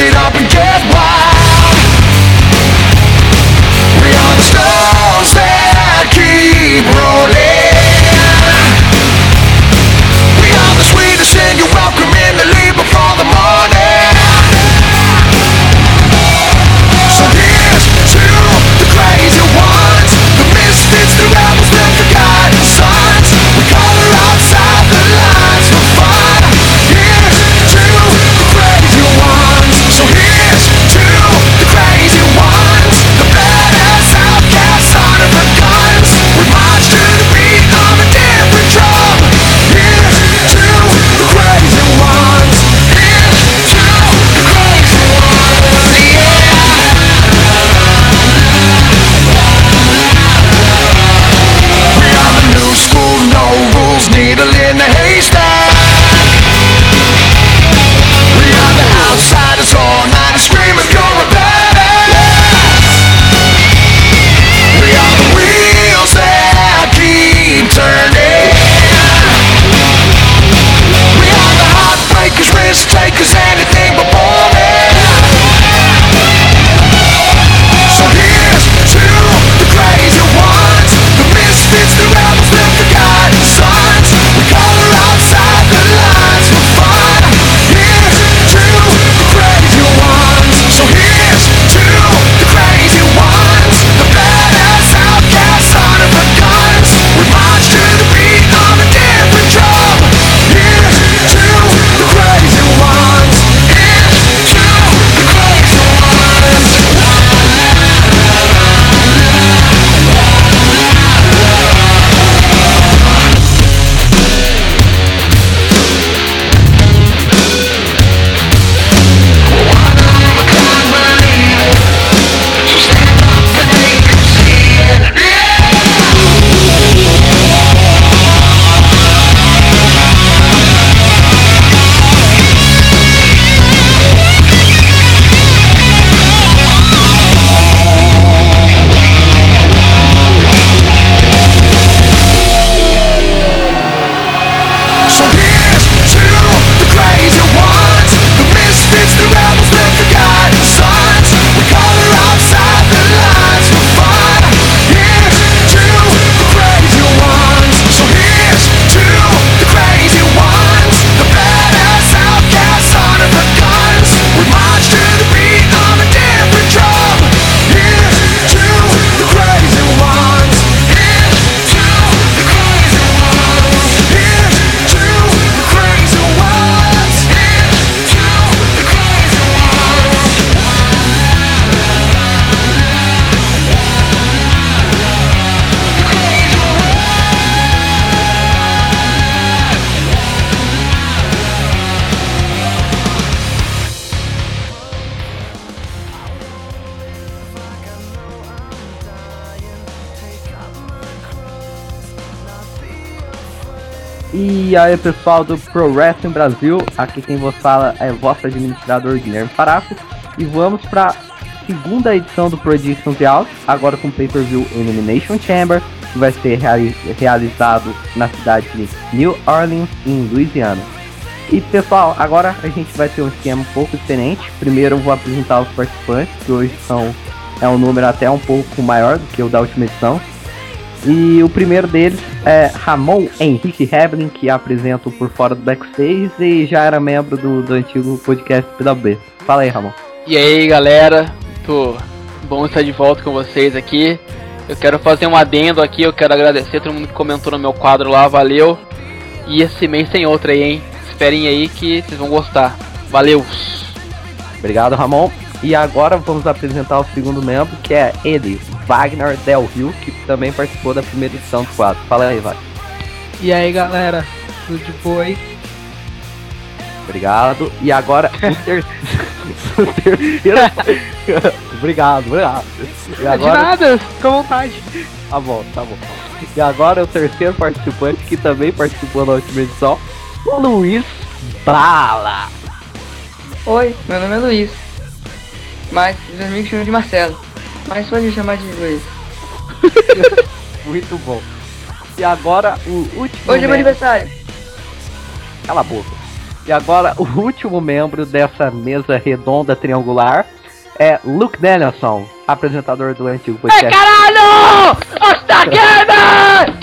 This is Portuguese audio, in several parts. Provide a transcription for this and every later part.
it up and get wild. We are the stones that keep rolling. We are the sweetest and you're welcome in to leave before the morning. So here's to the crazy ones, the misfits, the rebels, the forgotten sons. We color outside the lines for fun. Here's to the crazy ones. So here's to the crazy ones, the badass outcasts under the guns. We march to the beat of a different drum. Here's to the crazy ones. Here's to the crazy ones. Yeah. We are the new school, no rules, needle in the haystack. We are the outsiders all night screaming you're a badass. We are the wheels that keep turning. We are the heartbreakers, risk takers, anything but boring. So here's to the crazy ones, the misfits, the rebels, the forgotten sons. We color outside the lines for fun. Here's to the crazy ones. So here's to the crazy ones, the badass outcasts under the guns. We march to the beat of a different drum. Here's to the crazy ones. Here's to the crazy ones. So here's to the crazy ones, the misfits, the rebels, the forgotten sons. We color outside the lines for fun. Here's to the crazy ones. So here's to the crazy ones, the badass outcasts under the guns. We march to the beat of a different drum. Here's to the crazy ones. Here's to the crazy ones. Here's to the crazy ones. Here's to the crazy ones. E aí pessoal do Pro Wrestling Brasil, aqui quem vos fala é o vosso administrador Guilherme Faraco. E vamos para segunda edição do Predictions The Out, agora com o pay-per-view Elimination Chamber, que vai ser realizado na cidade de New Orleans, em Louisiana. E pessoal, agora a gente vai ter um esquema um pouco diferente. Primeiro eu vou apresentar os participantes, que hoje é um número até um pouco maior do que o da última edição. E o primeiro deles é Ramon Henrique Heblin, que apresenta o Por Fora do Backstage e já era membro do antigo podcast PWB. Fala aí, Ramon. E aí galera, muito bom estar de volta com vocês aqui. Eu quero fazer um adendo aqui, eu quero agradecer a todo mundo que comentou no meu quadro lá, valeu. E esse mês tem outra aí, hein? Esperem aí que vocês vão gostar. Valeu! Obrigado, Ramon. E agora vamos apresentar o segundo membro, que é ele, Wagner Del Rio, que também participou da primeira edição do quadro. Fala aí, Wagner. E aí galera, tudo de boa aí? Obrigado. E agora o terceiro. Obrigado. E agora... De nada, fica à vontade. Tá bom. E agora o terceiro participante, que também participou da última edição, o Luiz Bala. Oi, meu nome é Luiz, mas os amigos chamam de Marcelo, mas pode me chamar de Luiz. Muito bom. E agora o último Hoje é meu aniversário. Cala a boca. E agora, o último membro dessa mesa redonda triangular é Luke Danielson, apresentador do antigo podcast. Caralho! All-Star Gamer!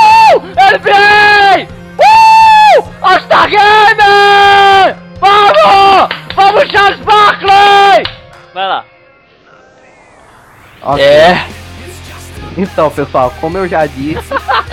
NBA! All-Star Gamer! Vamos! Vamos, Charles Barkley! Vai lá. Ok. Então, pessoal, como eu já disse,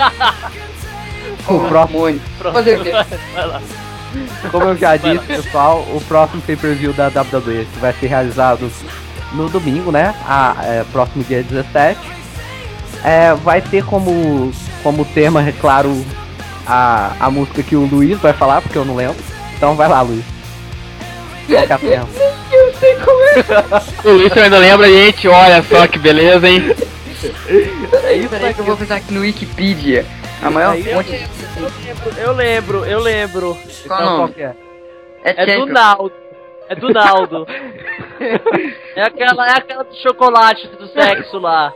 o próximo, Fazer o quê? Vai lá. como eu já disse, pessoal, o próximo pay-per-view da WWE que vai ser realizado no domingo, né? Próximo dia 17. Vai ter como tema, é claro, a música que o Luiz vai falar, porque eu não lembro. Então vai lá, Luiz. Qual que é a tema? Eu sei como é. O Luiz ainda lembra, gente. Olha só que beleza, hein? Peraí que eu vou pensar aqui no Wikipedia. A maior fonte. Eu lembro. Qual o Então, nome? qual que é? É do Champion. Naldo. É do Naldo. É aquela do chocolate do sexo lá.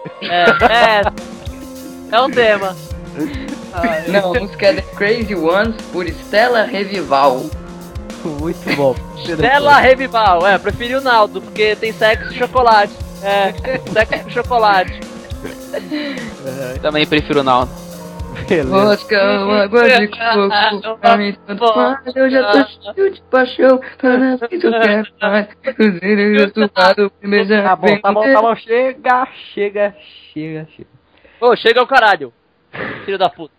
É um tema. Não, a música é The Crazy Ones por Stella Revival. Muito bom. Stella Revival. Preferi o Naldo, porque tem sexo e chocolate. Sexo com chocolate. Também prefiro o Naldo. Beleza. Vodka, água de coco, pra mim tanto faz. Eu já tô cheio de paixão, tá na frente eu quero mais. Cruzeiro suado, primeiro já vem. Tá bom. Chega. Ô, chega ao caralho. Filho da puta.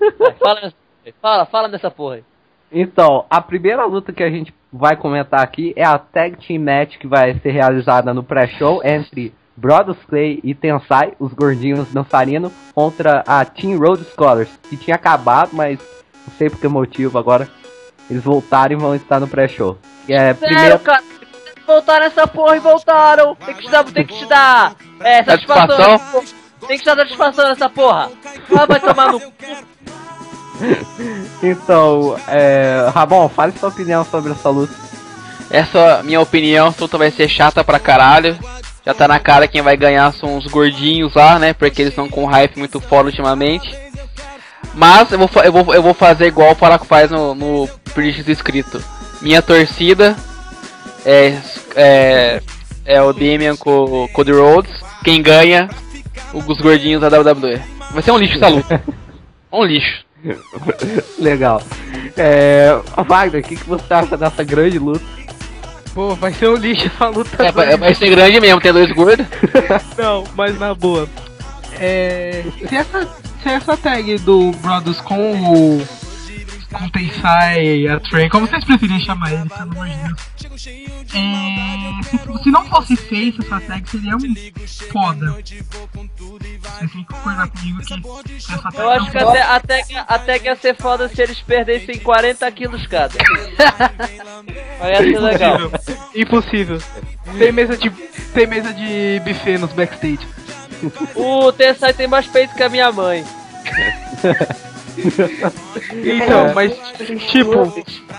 Fala nessa porra aí. Então, a primeira luta que a gente vai comentar aqui é a Tag Team Match que vai ser realizada no pré-show entre Brodus Clay e Tensai, os gordinhos dançarinos, contra a Team Road Scholars, que tinha acabado, mas não sei por que motivo agora eles voltaram e vão estar no pré-show. Sério, cara. Voltaram essa porra e voltaram. Tem que te dar satisfação. Tem que te dar satisfação nessa porra. Vai tomar no cu. Então, Ramon, fale sua opinião sobre essa luta. Essa minha opinião, essa luta vai ser chata pra caralho. Já tá na cara quem vai ganhar são os gordinhos lá, né? Porque eles estão com um hype muito foda ultimamente. Mas eu vou fazer igual o Faraco faz no Predictions escrito. Minha torcida é o Damian com o Cody Rhodes. Quem ganha, os gordinhos da WWE. Vai ser um lixo essa luta. Um lixo. Legal. Wagner, o que você acha dessa grande luta? Pô, vai ser um lixo essa luta. Vai ser grande mesmo, tem dois gordos. Não, mas na boa. Se essa tag do Brothers com o Tensai e a Trey, como vocês preferirem chamar ele, pelo amor de Deus. Se não fosse face, essa tag seria um foda. Vocês têm que concordar comigo que essa tag Eu acho que até que ia ser foda se eles perdessem 40 quilos cada. Aí ia ser legal. Impossível. Tem mesa de buffet nos backstage. O Tensai tem mais peito que a minha mãe. Então, mas tipo,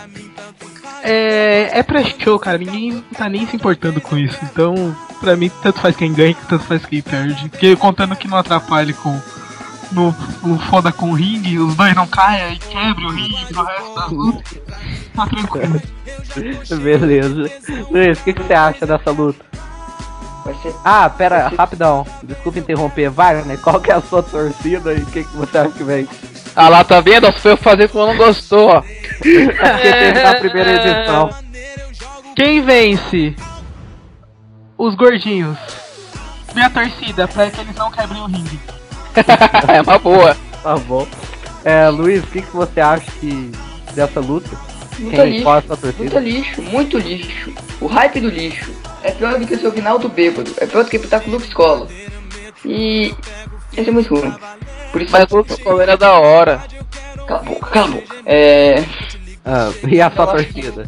é pré-show, cara, ninguém tá nem se importando com isso. Então, pra mim, tanto faz quem ganha, tanto faz quem perde. Porque contando que não atrapalhe com no foda com o ringue, os dois não caem e quebrem o ringue pro resto das lutas, tá tranquilo. Beleza. Luiz, o que você acha dessa luta? Vai ser. Pera, rapidão. Desculpa interromper. Wagner, qual que é a sua torcida e o que você acha que vem? Ah lá, tá vendo? Foi eu fazer como não gostou, ó. Porque teve na primeira edição. Quem vence? Os gordinhos. Minha torcida, pra que eles não quebrem o ringue. É uma boa. Tá bom. Luiz, o que você acha dessa luta? Luta lixo, qual é a sua torcida? luta lixo, muito lixo. O hype do lixo é pior do que o seu final do bêbado. É pior do que botar com o Luke Scholar. E esse é muito ruim. Por isso Mas o Luke era da hora. Cala a boca, cala a boca. E a sua torcida?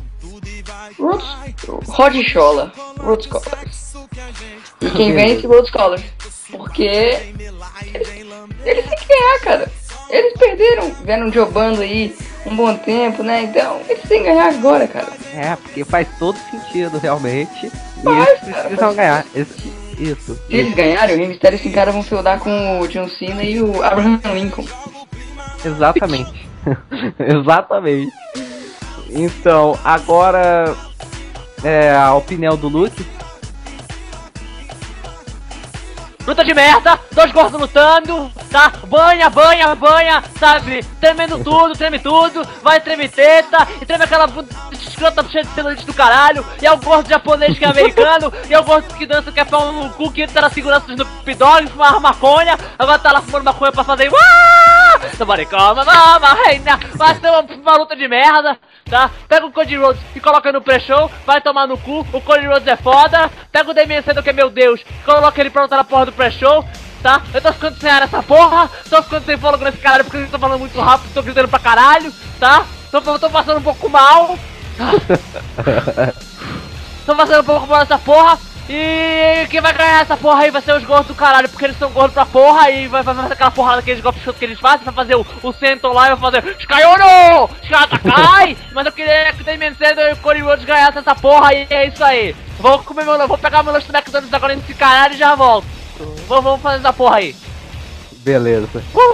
Rod Scholar, Road Scholars. E quem vence, Road Scholars. Porque eles têm que ganhar, cara. Eles perderam, vieram jogando aí um bom tempo, né? Então, eles têm que ganhar agora, cara. Porque faz todo sentido, realmente. Faz, E eles cara, precisam faz ganhar. Isso. Se eles ganharem, o Rey Mysterio e esse cara vão feudar com o John Cena e o Abraham Lincoln. Exatamente. Exatamente. Então, agora a opinião do Luke. Luta de merda, dois gordos lutando, tá? Banha, sabe? Treme tudo, vai tremer teta, e treme aquela bunda escrota cheia de celulite do caralho, e é o gordo japonês que é americano, e é o gordo que dança que é pau no cu, que tá na segurança do Snoop Dogg, fumava maconha, agora tá lá fumando maconha pra fazer Somebody call my reina, vai ser uma luta de merda, tá? Pega o Cody Rhodes e coloca no pré-show, vai tomar no cu, o Cody Rhodes é foda, pega o Damien Sandow que é meu Deus, coloca ele pra lutar na porra do pré-show, tá? Eu tô ficando sem ar nessa porra, tô ficando sem fôlego nesse caralho porque eu tô falando muito rápido, tô gritando pra caralho, tá? Tô passando um pouco mal, tô passando um pouco mal nessa porra. E quem vai ganhar essa porra aí vai ser os gordos do caralho, porque eles são gordos pra porra e vai fazer aquela porrada daqueles golpes que eles fazem, vai fazer o Senton lá e vai fazer Shikayono! Shikatakai! Mas eu queria que o Damien Sandow e o Cody Rhodes ganhassem essa porra e é isso aí. Vou pegar meu lanche do McDonald's agora nesse caralho e já volto. Vamos fazer essa porra aí. Beleza.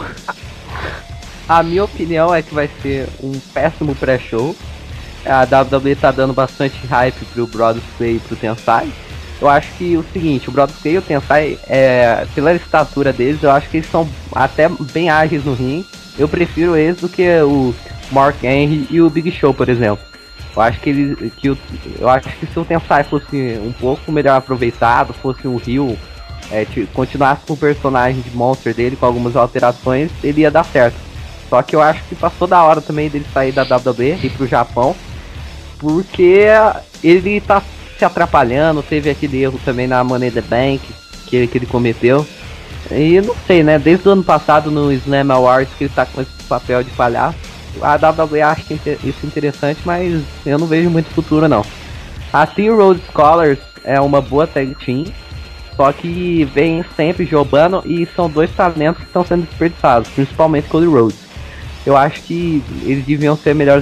A minha opinião é que vai ser um péssimo pré-show. A WWE tá dando bastante hype pro Brodus Clay e pro Tensai. Eu acho que o seguinte, o Brodus Clay e o Tensai, pela estatura deles, eu acho que eles são até bem ágeis no ringue. Eu prefiro eles do que o Mark Henry e o Big Show, por exemplo. Eu acho eu acho que se o Tensai fosse um pouco melhor aproveitado, fosse um heel, continuasse com o personagem de Monster dele, com algumas alterações, ele ia dar certo. Só que eu acho que passou da hora também dele sair da WWE e ir pro Japão, porque ele tá se atrapalhando, teve aquele erro também na Money in the Bank que ele cometeu. E não sei, né? Desde o ano passado no Slam Awards que ele tá com esse papel de palhaço. A WWE acha isso interessante, mas eu não vejo muito futuro não. A Team Road Scholars é uma boa tag team, só que vem sempre jogando e são dois talentos que estão sendo desperdiçados, principalmente Cody Rhodes. Eu acho que eles deviam ser melhor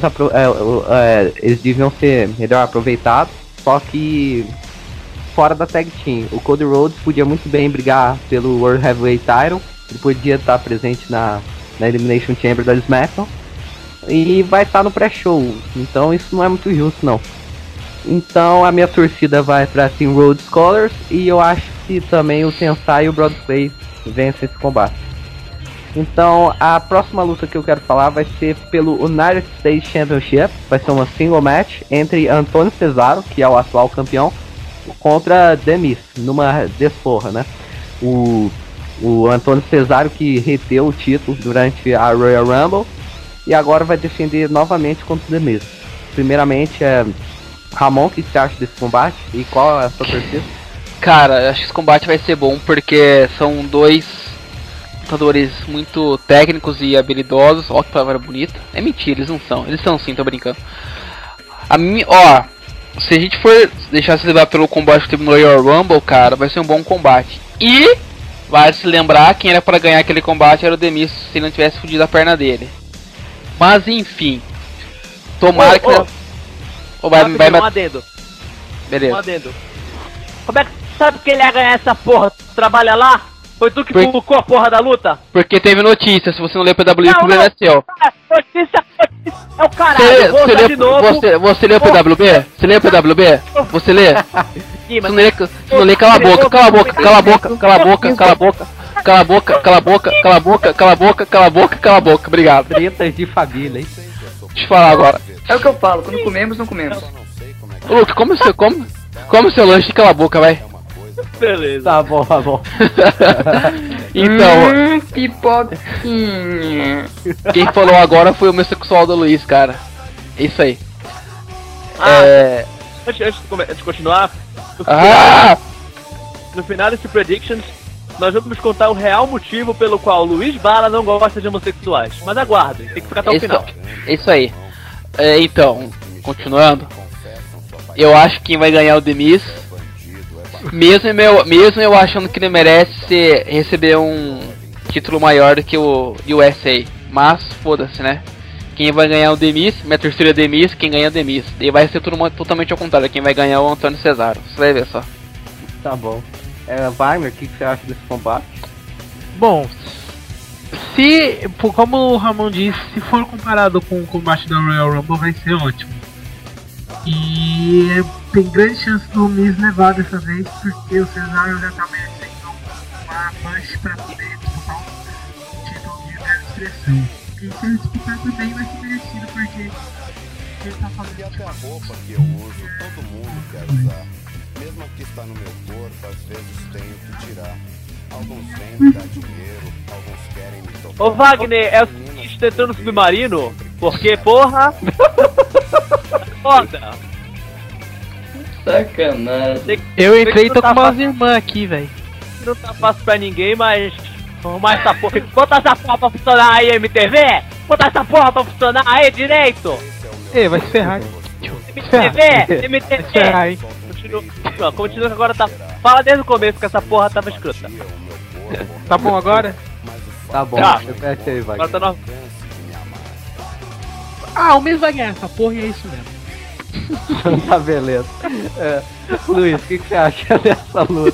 aproveitados, só que fora da tag team. O Cody Rhodes podia muito bem brigar pelo World Heavyweight Title, ele podia estar presente na Elimination Chamber da SmackDown e vai estar no pré-show, então isso não é muito justo não. Então a minha torcida vai para Team Road Scholars e eu acho que também o Tensai e o Brodus Clay vencem esse combate. Então a próxima luta que eu quero falar vai ser pelo United States Championship, vai ser uma single match entre Antônio Cesaro, que é o atual campeão, contra The Miz, numa desforra, né? O Antônio Cesaro que reteu o título durante a Royal Rumble e agora vai defender novamente contra o The Miz. Primeiramente, Ramon, o que você acha desse combate e qual é a sua torcida? Cara, eu acho que esse combate vai ser bom porque são dois lutadores muito técnicos e habilidosos. Ó, que palavra bonita. É mentira, eles não são. Eles são sim, tô brincando. Se a gente for deixar se levar pelo combate que teve no Royal Rumble, cara, vai ser um bom combate. E vai se lembrar, quem era pra ganhar aquele combate era o The Miz, se ele não tivesse fudido a perna dele. Mas enfim, tomara que... vai um adendo. Beleza. Um adendo. Como é que sabe que ele ia ganhar essa porra? Tu trabalha lá? Foi tu que publicou a porra da luta? Porque teve notícia, se você não lê PWB, o problema é seu. Notícia é o caralho, vou usar de novo. Você lê o PWB? Você lê o PWB? Você lê? Se não lê, cala a boca, cala a boca, cala a boca, cala a boca, cala a boca. Cala a boca, cala a boca, cala a boca, cala a boca, cala a boca, cala a boca, obrigado. Tretas de família, hein? Deixa eu falar agora. É o que eu falo, quando comemos, não comemos. Ô Luke, come o seu lanche e cala a boca, vai. Beleza. Tá bom, tá bom. Então, pipoquinha. quem falou agora foi o homossexual do Luiz, cara. É isso aí. Antes de continuar, no final desse Predictions, nós vamos contar o real motivo pelo qual o Luiz Bala não gosta de homossexuais. Mas aguardem, tem que ficar até o final. É isso aí. Então, continuando, eu acho que quem vai ganhar é o The Miz. Mesmo eu achando que ele merece receber um título maior do que o USA. Mas, foda-se, né? Quem vai ganhar é o The Miz, minha terceira é The Miz, quem ganha é o The Miz. E vai ser tudo totalmente ao contrário, quem vai ganhar é o Antônio Cesaro. Você vai ver só. Tá bom. Wagner, o que você acha desse combate? Bom, como o Ramon disse, se for comparado com o combate da Royal Rumble vai ser ótimo. E tem grande chance do Miz levar dessa vez, porque o Cesaro já tá merecendo uma push pra poder disputar um título de grande expressão. E se ele disputar também vai ser merecido, porque ele tá fazendo até a roupa que eu uso, todo mundo quer usar. Mesmo a que está no meu corpo, às vezes tenho que tirar. Alguns vêm me dar dinheiro, alguns querem me tocar. Ô Wagner, é o seguinte, tá entrando no submarino? Porque, porra... Foda! Sacanagem. Eu entrei e tô Tá com umas fácil. irmãs aqui, velho. Não tá fácil pra ninguém, mas... Arrumar essa porra... Bota essa porra pra funcionar aí, MTV! Bota essa porra pra funcionar aí, direito! Ei, vai se ferrar. MTV! MTV! Vai se ferrar, hein. Continua que agora tá... Fala desde o começo que essa porra tava escrota. Tá bom agora? Tá bom, Tá. repete aí, vai. Agora tá no... Ah, o Miz vai ganhar essa porra e é isso mesmo. Tá, beleza. Luiz, o que você acha dessa luta?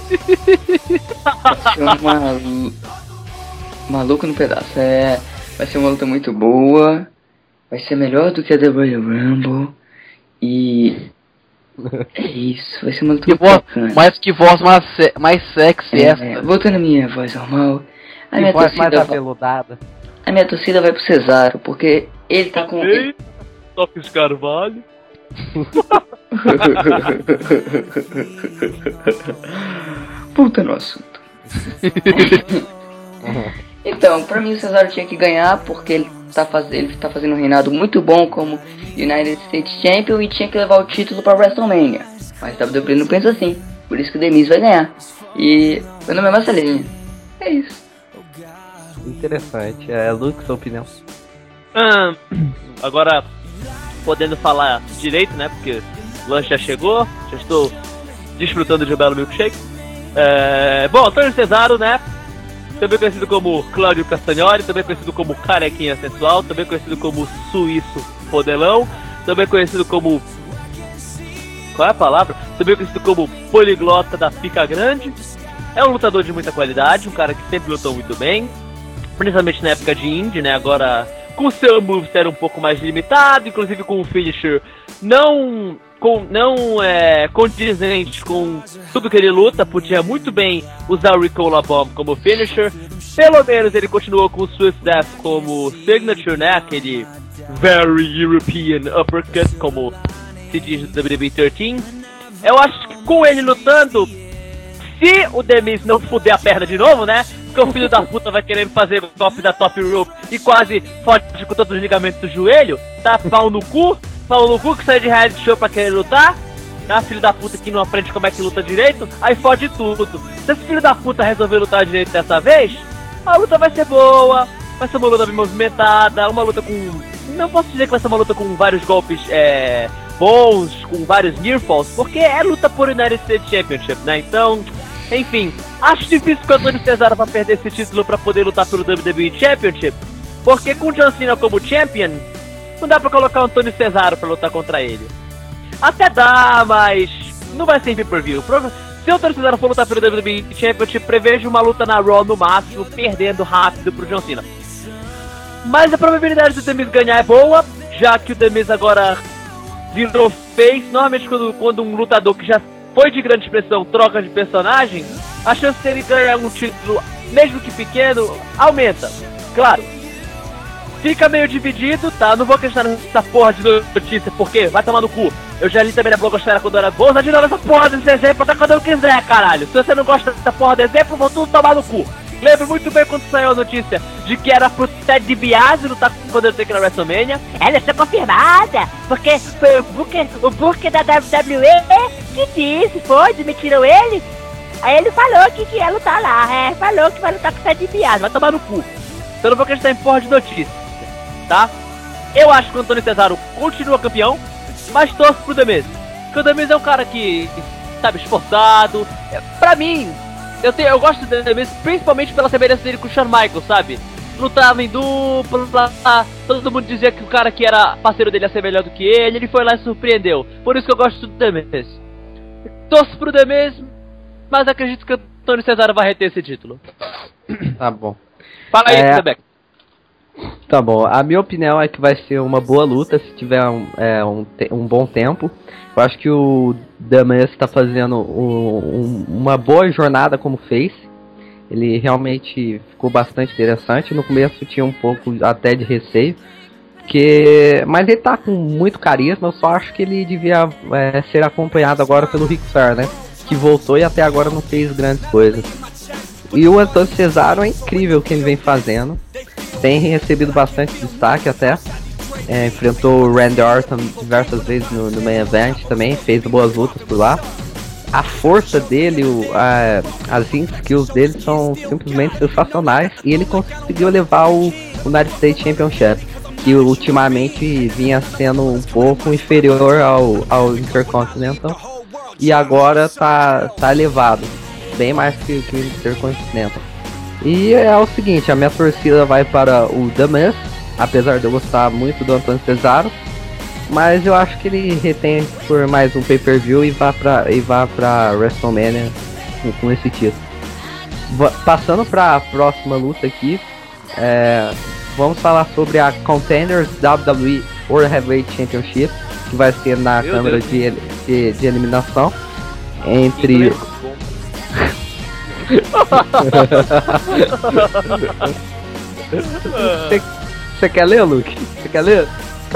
Maluco no pedaço. Vai ser uma luta muito boa. Vai ser melhor do que a The Royal Rumble. E... é isso. Vai ser uma luta Que muito voz, bacana. mais que voz mais sexy essa. Voltando à minha voz normal. A Que minha, voz mais torcida, aveludada. a minha torcida vai pro Cesaro, porque ele tá com... Toques Carvalho. Puta no assunto. Então, pra mim o Cesaro tinha que ganhar, porque ele tá fazendo um reinado muito bom como United States Champion e tinha que levar o título pra WrestleMania. Mas a WWE não pensa assim, por isso que o The Miz vai ganhar. E meu nome é Marcelinho. É isso. Interessante. Luke, sua opinião. Agora, podendo falar direito, né? Porque o lanche já chegou, já estou desfrutando de um belo milkshake. Bom, Antônio Cesaro, né? Também conhecido como Cláudio Castagnoli, também conhecido como Carequinha Sensual, também conhecido como Suíço Fodelão, também conhecido como... qual é a palavra? Também conhecido como Poliglota da Pica Grande. É um lutador de muita qualidade, um cara que sempre lutou muito bem, principalmente na época de indie, né? Agora, com seu moveset um pouco mais limitado, inclusive com o finisher não condizente com tudo que ele luta, podia muito bem usar o Ricola Bomb como finisher. Pelo menos ele continuou com o Swift Death como signature, né? Aquele very European uppercut, como se diz no WWE 13. Eu acho que com ele lutando, se o The Miz não fuder a perna de novo, né? Porque o filho da puta vai querer fazer o golpe da top rope e quase fode com todos os ligamentos do joelho, tá? Pau no cu que sai de reality show pra querer lutar, tá? Filho da puta que não aprende como é que luta direito, aí fode tudo. Se esse filho da puta resolver lutar direito dessa vez, a luta vai ser boa, vai ser uma luta bem movimentada, uma luta com... não posso dizer que vai ser uma luta com vários golpes bons, com vários near falls, porque é luta por United States Championship, né? Então, enfim, acho difícil que o Antônio Cesaro vai perder esse título pra poder lutar pelo WWE Championship, porque com o John Cena como champion, não dá pra colocar o Antônio Cesaro pra lutar contra ele. Até dá, mas não vai ser pay-per-view. Se o Antônio Cesaro for lutar pelo WWE Championship, prevejo uma luta na Raw no máximo, perdendo rápido pro John Cena. Mas a probabilidade do The Miz ganhar é boa, já que o The Miz agora virou face. Normalmente quando um lutador que já foi de grande expressão troca de personagem, a chance dele ganhar um título, mesmo que pequeno, aumenta. Claro, fica meio dividido, tá? Não vou questionar essa porra de notícia, porque vai tomar no cu. Eu já li também na blogosfera quando era bolsa, de novo essa porra desse exemplo até quando eu quiser, caralho. Se você não gosta dessa porra de exemplo, vou tudo tomar no cu. Lembro muito bem quando saiu a notícia de que era pro Ted DiBiase lutar com o Undertaker na WrestleMania. Ela está confirmada, porque foi o Booker da WWE que disse, foi, demitiram ele. Aí ele falou que ia lutar lá, falou que vai lutar com o Ted DiBiase, vai tomar no cu. Então não vou acreditar em porra de notícia, tá? Eu acho que o Antônio Cesaro continua campeão, mas torço pro The Miz. Porque o The Miz é um cara que, sabe, esforçado. Pra mim, eu gosto do The Miz principalmente pela semelhança dele com o Shawn Michaels, sabe? Lutava em dupla, todo mundo dizia que o cara que era parceiro dele ia ser melhor do que ele foi lá e surpreendeu. Por isso que eu gosto do The Miz. Torço pro The Miz, mas acredito que o Antônio Cesaro vai reter esse título. Tá bom. Fala aí, Rebeca. Tá bom, a minha opinião é que vai ser uma boa luta se tiver um bom tempo. Eu acho que o Damas está fazendo uma boa jornada como face. Ele realmente ficou bastante interessante. No começo tinha um pouco até de receio, mas ele tá com muito carisma. Eu só acho que ele devia ser acompanhado agora pelo Ric Flair, né? Que voltou e até agora não fez grandes coisas. E o Antônio Cesaro é incrível o que ele vem fazendo. Tem recebido bastante destaque até. Enfrentou o Randy Orton diversas vezes no main event também. Fez boas lutas por lá. A força dele, as skills dele são simplesmente sensacionais. E ele conseguiu levar o United States Championship, que ultimamente vinha sendo um pouco inferior ao Intercontinental. E agora tá elevado, bem mais que o Intercontinental. E é o seguinte, a minha torcida vai para o The Miz, apesar de eu gostar muito do Antônio Cesaro. Mas eu acho que ele retém por mais um pay-per-view e vá pra WrestleMania com esse título. Passando para a próxima luta aqui, vamos falar sobre a Contenders WWE World Heavyweight Championship, que vai ser na câmara de eliminação entre... Você quer ler, Luke? Você quer ler?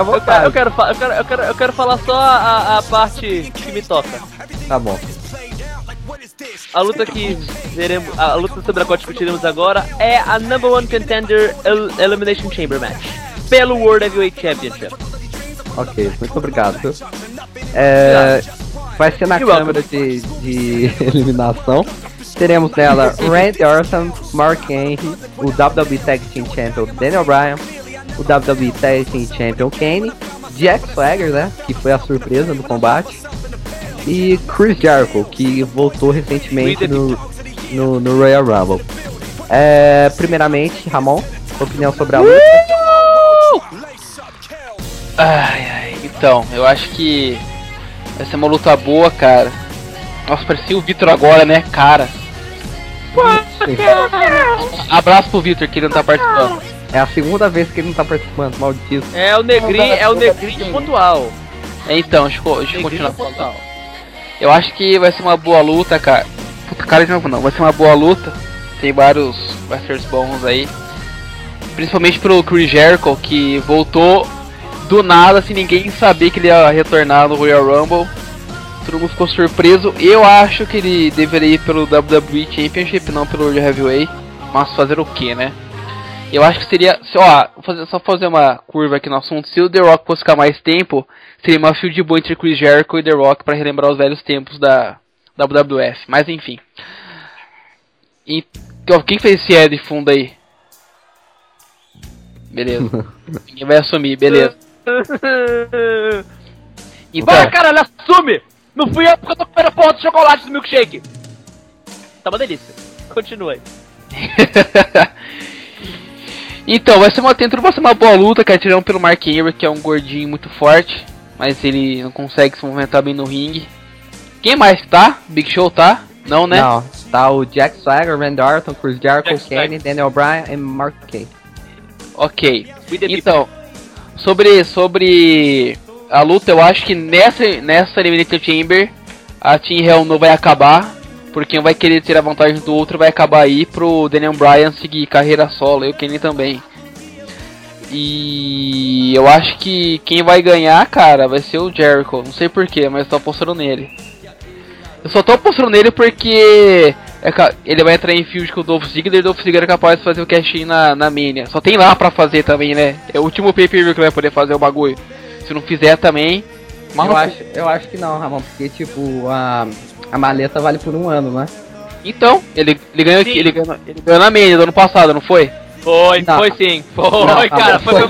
Eu quero falar só a parte que me toca. Tá bom. A luta que veremos, a luta sobre a qual discutiremos agora é a Number One Contender Elimination Chamber Match pelo World Heavyweight Championship. Ok, muito obrigado. Vai ser na câmara de eliminação. Teremos nela Randy Orton, Mark Henry, o WWE Tag Team Champion Daniel Bryan, o WWE Tag Team Champion Kane, Jack Swagger, né, que foi a surpresa do combate, e Chris Jericho, que voltou recentemente no Royal Rumble. Primeiramente, Ramon, opinião sobre a luta? Então, eu acho que vai ser uma luta boa, cara. Nossa, parecia o Vitor agora, né, cara? Abraço pro Vitor, que ele não tá participando. É a segunda vez que ele não tá participando, maldito. É o negrinho pontual. Então, deixa eu continuar falando. Eu acho que vai ser uma boa luta, cara. Puta, cara de novo não, vai ser uma boa luta. Tem vários wrestlers bons aí. Principalmente pro Chris Jericho, que voltou do nada, sem ninguém saber que ele ia retornar no Royal Rumble. Todo mundo ficou surpreso. Eu acho que ele deveria ir pelo WWE Championship, não pelo World Heavyweight. Mas fazer o que, né? Eu acho que seria... Só fazer uma curva aqui no assunto. Se o The Rock fosse ficar mais tempo, seria uma feud boa entre Chris Jericho e The Rock para relembrar os velhos tempos da WWF. Mas enfim. E quem fez esse de fundo aí? Beleza. Ninguém vai assumir, beleza. Então... Vai, caralho, assume! Não fui eu porque eu tô comendo a porra do chocolate do milkshake! Tá uma delícia. Continua aí. Então, vai ser uma boa luta, cara, tirando pelo Mark Henry, que é um gordinho muito forte, mas ele não consegue se movimentar bem no ringue. Quem mais tá? Big Show tá? Não, né? Não, tá o Jack Swagger, Randy Orton, Chris Jericho, Kane, Daniel Bryan e Mark Kane. Ok, então, sobre a luta, eu acho que nessa Eliminator Chamber, a Team Hell não vai acabar, porque um vai querer ter a vantagem do outro, vai acabar aí pro Daniel Bryan seguir carreira solo, e o Kane também. E eu acho que quem vai ganhar, cara, vai ser o Jericho, não sei porquê, mas eu tô apostando nele. Eu só tô apostando nele porque ele vai entrar em feud com o Dolph Ziggler, e o Dolph Ziggler é capaz de fazer o cash-in na Mania. Só tem lá pra fazer também, né? É o último pay-per-view que vai poder fazer o bagulho. Se não fizer também... Eu acho que não, Ramon, porque tipo, a maleta vale por 1 ano, né? Então, ele ganhou na Mania do ano passado, não foi? Foi sim. Foi, cara. Foi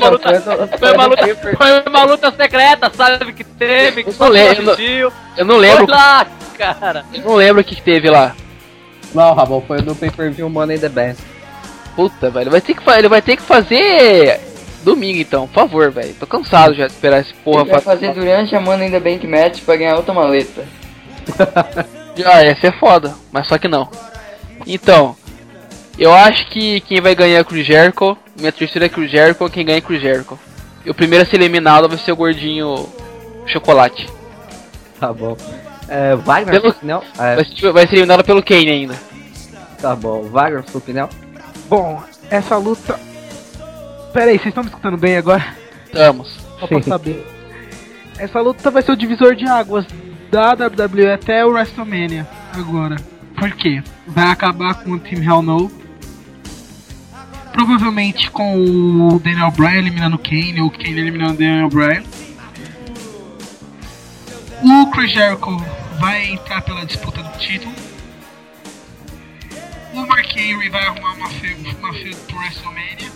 uma luta secreta, sabe, que teve, que só assistiu. Eu não lembro. Foi lá, cara. Eu não lembro o que teve lá. Não, Ramon, foi no pay-per-view Money in the Bank. Puta, velho, ele vai ter que fazer domingo então, por favor, velho. Tô cansado já de esperar esse porra. Ele vai fazer durante a Money in the Bank Match pra ganhar outra maleta. Ia ser foda, mas só que não. Então, eu acho que quem vai ganhar é o Chris Jericho. Minha torcida é Chris Jericho, quem ganha é Chris Jericho. E o primeiro a ser eliminado vai ser o gordinho chocolate. Tá bom. Wagner, sua opinião? Vai ser eliminado pelo Kane ainda. Tá bom. Wagner, sua opinião? Bom, essa luta... Pera aí, vocês estão me escutando bem agora? Estamos. Só pra saber. Essa luta vai ser o divisor de águas da WWE até o WrestleMania agora. Por quê? Vai acabar com o Team Hell No. Provavelmente com o Daniel Bryan eliminando o Kane, ou o Kane eliminando o Daniel Bryan. O Chris Jericho vai entrar pela disputa do título. O Mark Henry vai arrumar uma feud pro WrestleMania.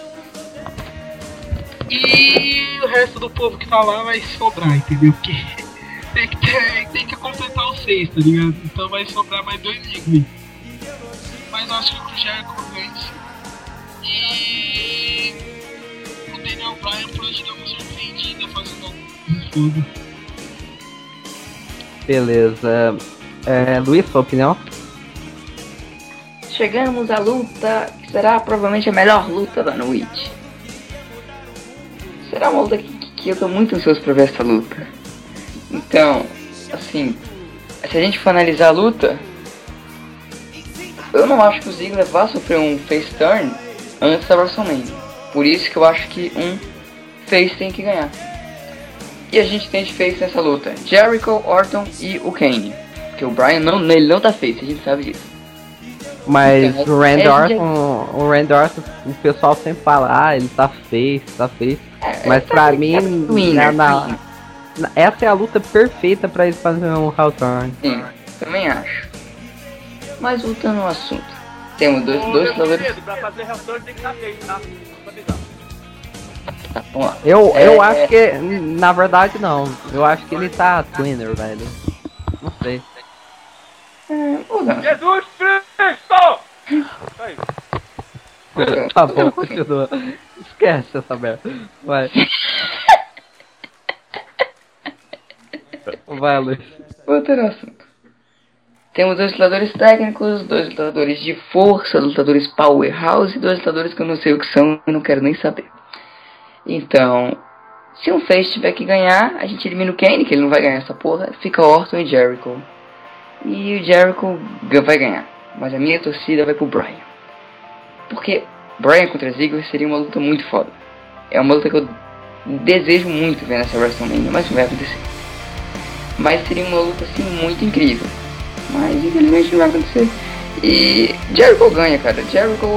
E o resto do povo que tá lá vai sobrar, entendeu? Porque tem que completar os 6, tá ligado? Então vai sobrar mais 2 negros. Mas eu acho que o Chris Jericho vence. E o Daniel Bryan pode dar uma surpreendida fazendo algum jogo. Beleza. Luiz, sua opinião? Chegamos à luta que será provavelmente a melhor luta da noite. Será uma luta que eu tô muito ansioso pra ver essa luta. Então, assim, se a gente for analisar a luta, eu não acho que o Ziggler vá sofrer um face turn antes da WrestleMania. Por isso que eu acho que um face tem que ganhar. E a gente tem de face nessa luta Jericho, Orton e o Kane. Porque o Bryan ele não tá face, a gente sabe disso. Mas Então, o Randy Orton, o pessoal sempre fala, ele tá face. Mas pra mim, essa é a luta perfeita pra eles fazerem um Hell Turn. Sim, também acho. Mas voltando ao assunto, temos dois lutadores. Pra fazer Hell Turn tem que estar feito, tá? Tá, vamos lá. Eu acho que, na verdade, não. Eu acho que ele tá twinner, velho. Não sei. Jesus Cristo! Aí. Tá bom, continua. Esquece essa merda. Vai. Vai, Luiz. Voltando ao assunto. Temos 2 lutadores técnicos, 2 lutadores de força, lutadores powerhouse e 2 lutadores que eu não sei o que são e não quero nem saber. Então, se um face tiver que ganhar, a gente elimina o Kane, que ele não vai ganhar essa porra, fica Orton e Jericho. E o Jericho vai ganhar, mas a minha torcida vai pro Bryan. Porque Bryan contra Ziggler seria uma luta muito foda. É uma luta que eu desejo muito ver nessa WrestleMania, mas não vai acontecer. Mas seria uma luta assim muito incrível. Mas infelizmente não vai acontecer. E Jericho ganha, cara. Jericho...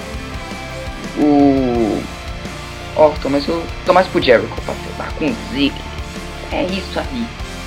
O... Orton, mas eu tô mais pro Jericho pra acabar com o Ziggler. É isso aí.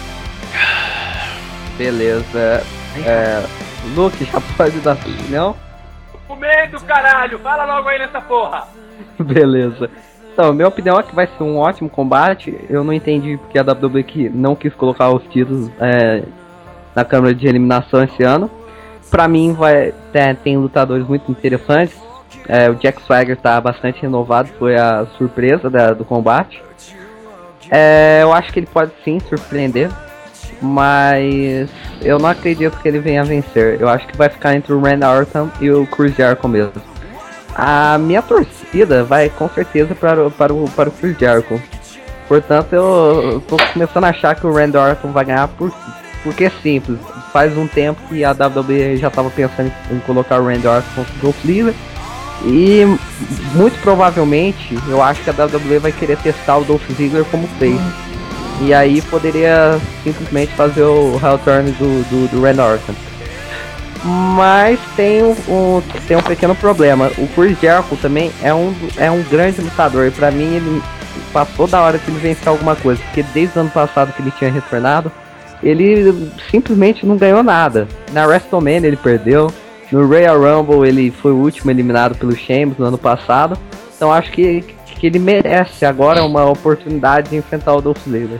Beleza. Luke, já pode dar sua opinião? Com medo, caralho! Fala logo aí nessa porra! Beleza. Então, minha opinião é que vai ser um ótimo combate. Eu não entendi porque a WWE não quis colocar os títulos na câmara de eliminação esse ano. Pra mim, tem lutadores muito interessantes. O Jack Swagger tá bastante renovado, foi a surpresa do combate. Eu acho que ele pode sim surpreender, mas eu não acredito que ele venha a vencer. Eu acho que vai ficar entre o Randy Orton e o Chris Jericho mesmo. A minha torcida vai com certeza para o Chris Jericho. Portanto, eu tô começando a achar que o Randy Orton vai ganhar porque é simples. Faz um tempo que a WWE já estava pensando em colocar o Randy Orton contra o Dolph Ziggler. E muito provavelmente eu acho que a WWE vai querer testar o Dolph Ziggler como fez. E aí poderia simplesmente fazer o Hell Turn do Randy Orton. Mas tem um pequeno problema. O Chris Jericho também é um grande lutador. E pra mim ele passou da hora que ele vencer alguma coisa. Porque desde o ano passado que ele tinha retornado, ele simplesmente não ganhou nada. Na WrestleMania ele perdeu. No Royal Rumble ele foi o último eliminado pelo Sheamus no ano passado. Então acho que ele merece agora uma oportunidade de enfrentar o Dolph Ziggler.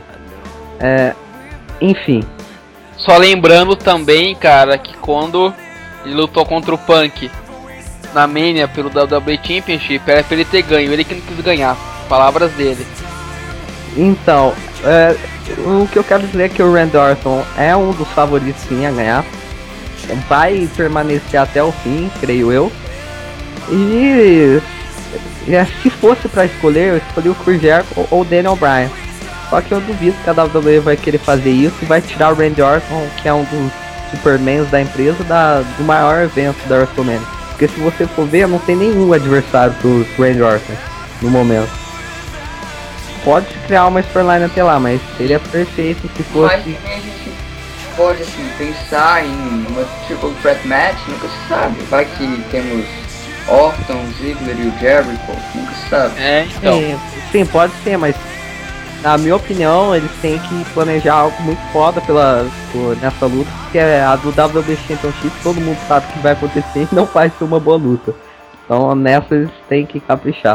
Enfim. Só lembrando também, cara, que quando ele lutou contra o Punk na Mania pelo WWE Championship, era pra ele ter ganho, ele que não quis ganhar. Palavras dele. Então, o que eu quero dizer é que o Randy Orton é um dos favoritos sim a ganhar. Vai permanecer até o fim, creio eu. E Se fosse pra escolher, eu escolhi o Chris Jericho ou o Daniel Bryan. Só que eu duvido que a WWE vai querer fazer isso e vai tirar o Randy Orton, que é um dos supermans da empresa, do maior evento da WrestleMania. Porque se você for ver, não tem nenhum adversário pro Randy Orton no momento. Pode criar uma storyline até lá, mas seria perfeito se fosse... Mas também a gente pode assim, pensar em uma triple threat match, nunca se sabe. Vai que temos Orton, Ziggler e o Jericho, nunca se sabe. Então. Sim, pode ser, mas na minha opinião eles têm que planejar algo muito foda nessa luta, porque a do WWE Championship todo mundo sabe que vai acontecer e não vai ser uma boa luta. Então nessa eles têm que caprichar.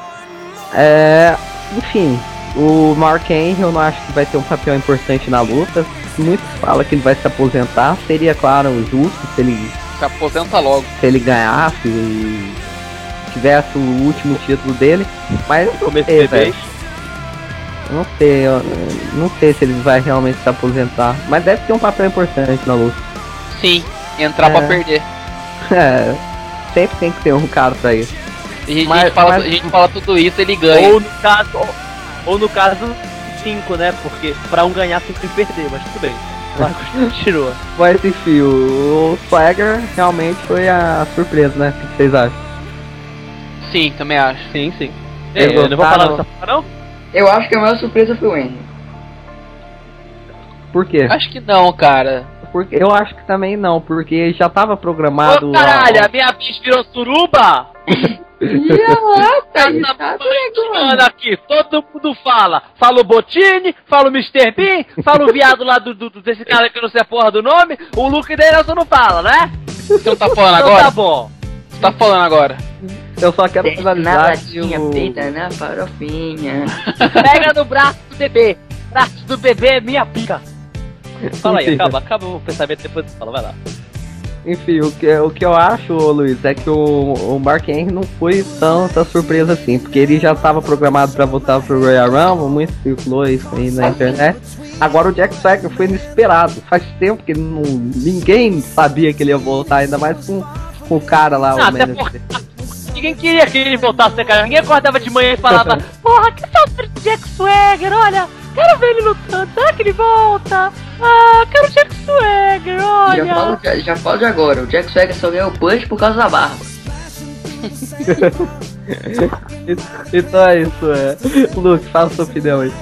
Enfim, o Mark Henry eu não acho que vai ter um papel importante na luta. Muitos falam que ele vai se aposentar. Seria, claro, justo se ele Se aposenta logo. se ele ganhasse e tivesse o último título dele. Mas eu não sei, velho. Eu não sei se ele vai realmente se aposentar. Mas deve ter um papel importante na luta. Sim, entrar pra perder. Sempre tem que ter um cara pra isso. E Mas- a gente fala tudo isso, ele ganha. Ou no caso 5, né? Porque pra um ganhar tem que perder, mas tudo bem. Continua. Mas enfim, o Swagger realmente foi a surpresa, né? O que vocês acham? Sim, também acho. Sim. Eles Eu não vou falar gostaram? dessa porra, não? Eu acho que a maior surpresa foi o Henry. Por quê? Acho que não, cara. Porque eu acho que também não, porque já tava programado. Ô caralho, a minha bicha virou suruba? Mano, aqui, todo mundo fala. Fala o Botini, fala o Mr. Bean, fala o viado lá desse cara que eu não sei a porra do nome. O Luke Danielson não fala, né? Você não tá falando Então agora? tá bom. Você tá falando agora. Eu só quero Na finalizar que latinha o... feita na farofinha. Pega no braço do bebê. Braço do bebê é minha pica. Fala aí, Enfim. acaba o pensamento, depois você fala, vai lá. Enfim, o que eu acho, Luiz, é que o Mark Henry não foi tanta surpresa assim, porque ele já estava programado para voltar pro Royal Rumble, muito circulou isso aí na internet. Agora o Jack Swagger foi inesperado, faz tempo que ninguém sabia que ele ia voltar, ainda mais com o cara lá, o Até manager. porque ninguém queria que ele voltasse, né, cara? Ninguém acordava de manhã e falava: porra, que saudade do Jack Swagger, olha, quero ver ele lutando, será que ele volta? Ah, quero o Jack Swagger, olha. Já falo de agora, o Jack Swagger só ganhou o punch por causa da barba. Então é isso, Luke, fala sua opinião aí.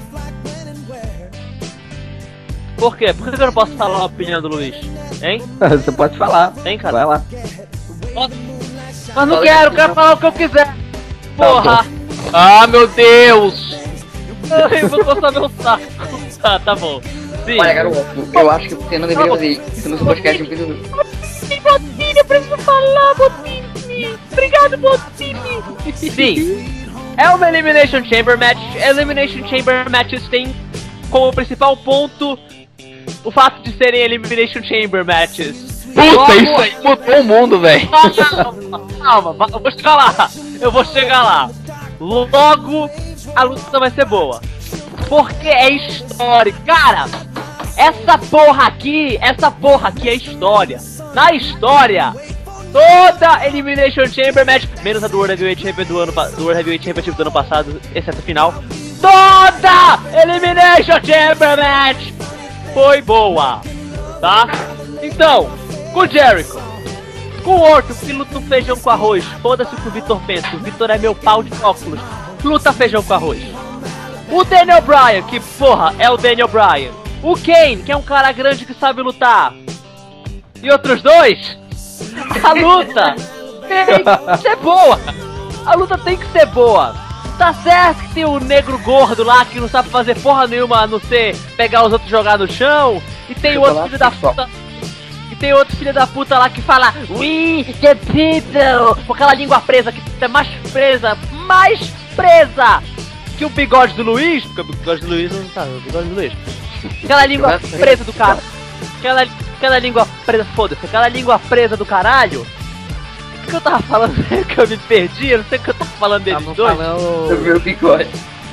Por quê? Por que eu não posso falar a opinião do Luiz? Hein? Você pode falar, Hein, cara? vai lá. Mas não quero falar o que eu quiser. Porra! Ah, meu Deus! Eu vou coçar meu saco. Tá bom. Sim. Olha, garoto, eu acho que você não deveria fazer isso. Estamos no podcast de um Botini, eu preciso falar, Botini. Obrigado, Botini. Sim. É uma Elimination Chamber Match. Elimination Chamber Matches tem como principal ponto o fato de serem Elimination Chamber Matches. Puta, isso aí mudou o mundo, velho. Calma, eu vou chegar lá. Logo, a luta vai ser boa. Porque é história, cara. Essa porra aqui é história. Na história, toda Elimination Chamber Match, menos a do World Heavyweight Championship do ano passado, exceto a final, toda Elimination Chamber Match foi boa, tá? Então, com o Jericho, com o Orton, que luta um feijão com arroz, foda-se o que o Vitor pensa, o Vitor é meu pau de óculos, luta feijão com arroz. O Daniel Bryan, que porra, é o Daniel Bryan. O Kane, que é um cara grande que sabe lutar. E outros dois, a luta tem que ser boa. A luta tem que ser boa. Tá certo que tem o negro gordo lá que não sabe fazer porra nenhuma a não ser pegar os outros e jogar no chão. E tem o outro filho da puta. E tem outro filho da puta lá que fala We the people, com aquela língua presa que é mais presa que o bigode do Luiz, porque o bigode do Luiz não tá, o bigode do Luiz. Aquela língua presa do cara. Aquela língua presa, foda-se, aquela língua presa do caralho. O que eu tava falando que eu me perdi? Eu não sei o que eu tava falando deles dois. do meu bigode.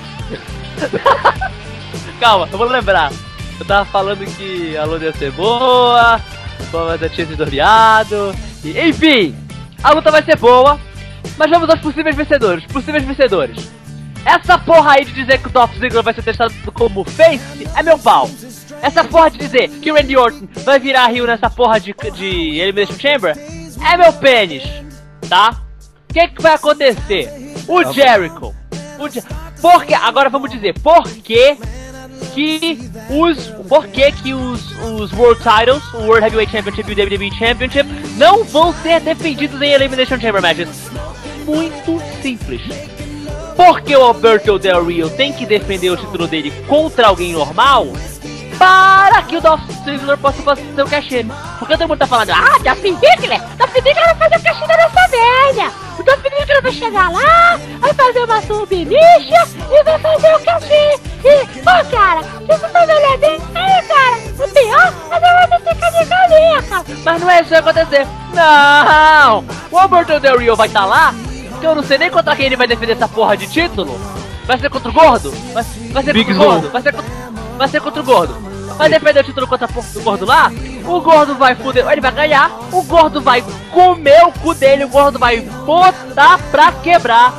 Calma, eu vou lembrar. Eu tava falando que a luta ia ser boa, o Palmeiras tinha sido oriado. Enfim, a luta vai ser boa. Mas vamos aos possíveis vencedores. Essa porra aí de dizer que o Dolph Ziggler vai ser testado como face é meu pau. Essa porra de dizer que o Randy Orton vai virar heel nessa porra de Elimination Chamber é meu pênis, tá? O que vai acontecer? O Jericho. Porque, agora vamos dizer, por que os World Titles, o World Heavyweight Championship e o WWE Championship não vão ser defendidos em Elimination Chamber matches? Muito simples. Porque o Alberto Del Rio tem que defender o título dele contra alguém normal para que o Dolph Ziggler possa fazer o cash-in. Porque todo mundo tá falando, Dolph Ziggler vai fazer o cash-in da WrestleMania. O Dolph Ziggler vai chegar lá, vai fazer uma submission e vai fazer o cash-in. E, pô, cara, isso tá olhando bem aí, cara. O pior é que vai ter que galinha, cara. Mas não é isso que vai acontecer. Não! O Alberto Del Rio vai estar lá, que eu não sei nem contra quem ele vai defender essa porra de título. Vai ser contra o Gordo? Vai ser contra o Gordo? Vai ser contra o Gordo. Vai defender o título contra a porra do Gordo lá? O Gordo vai fuder, ele vai ganhar. O Gordo vai comer o cu dele. O Gordo vai botar pra quebrar.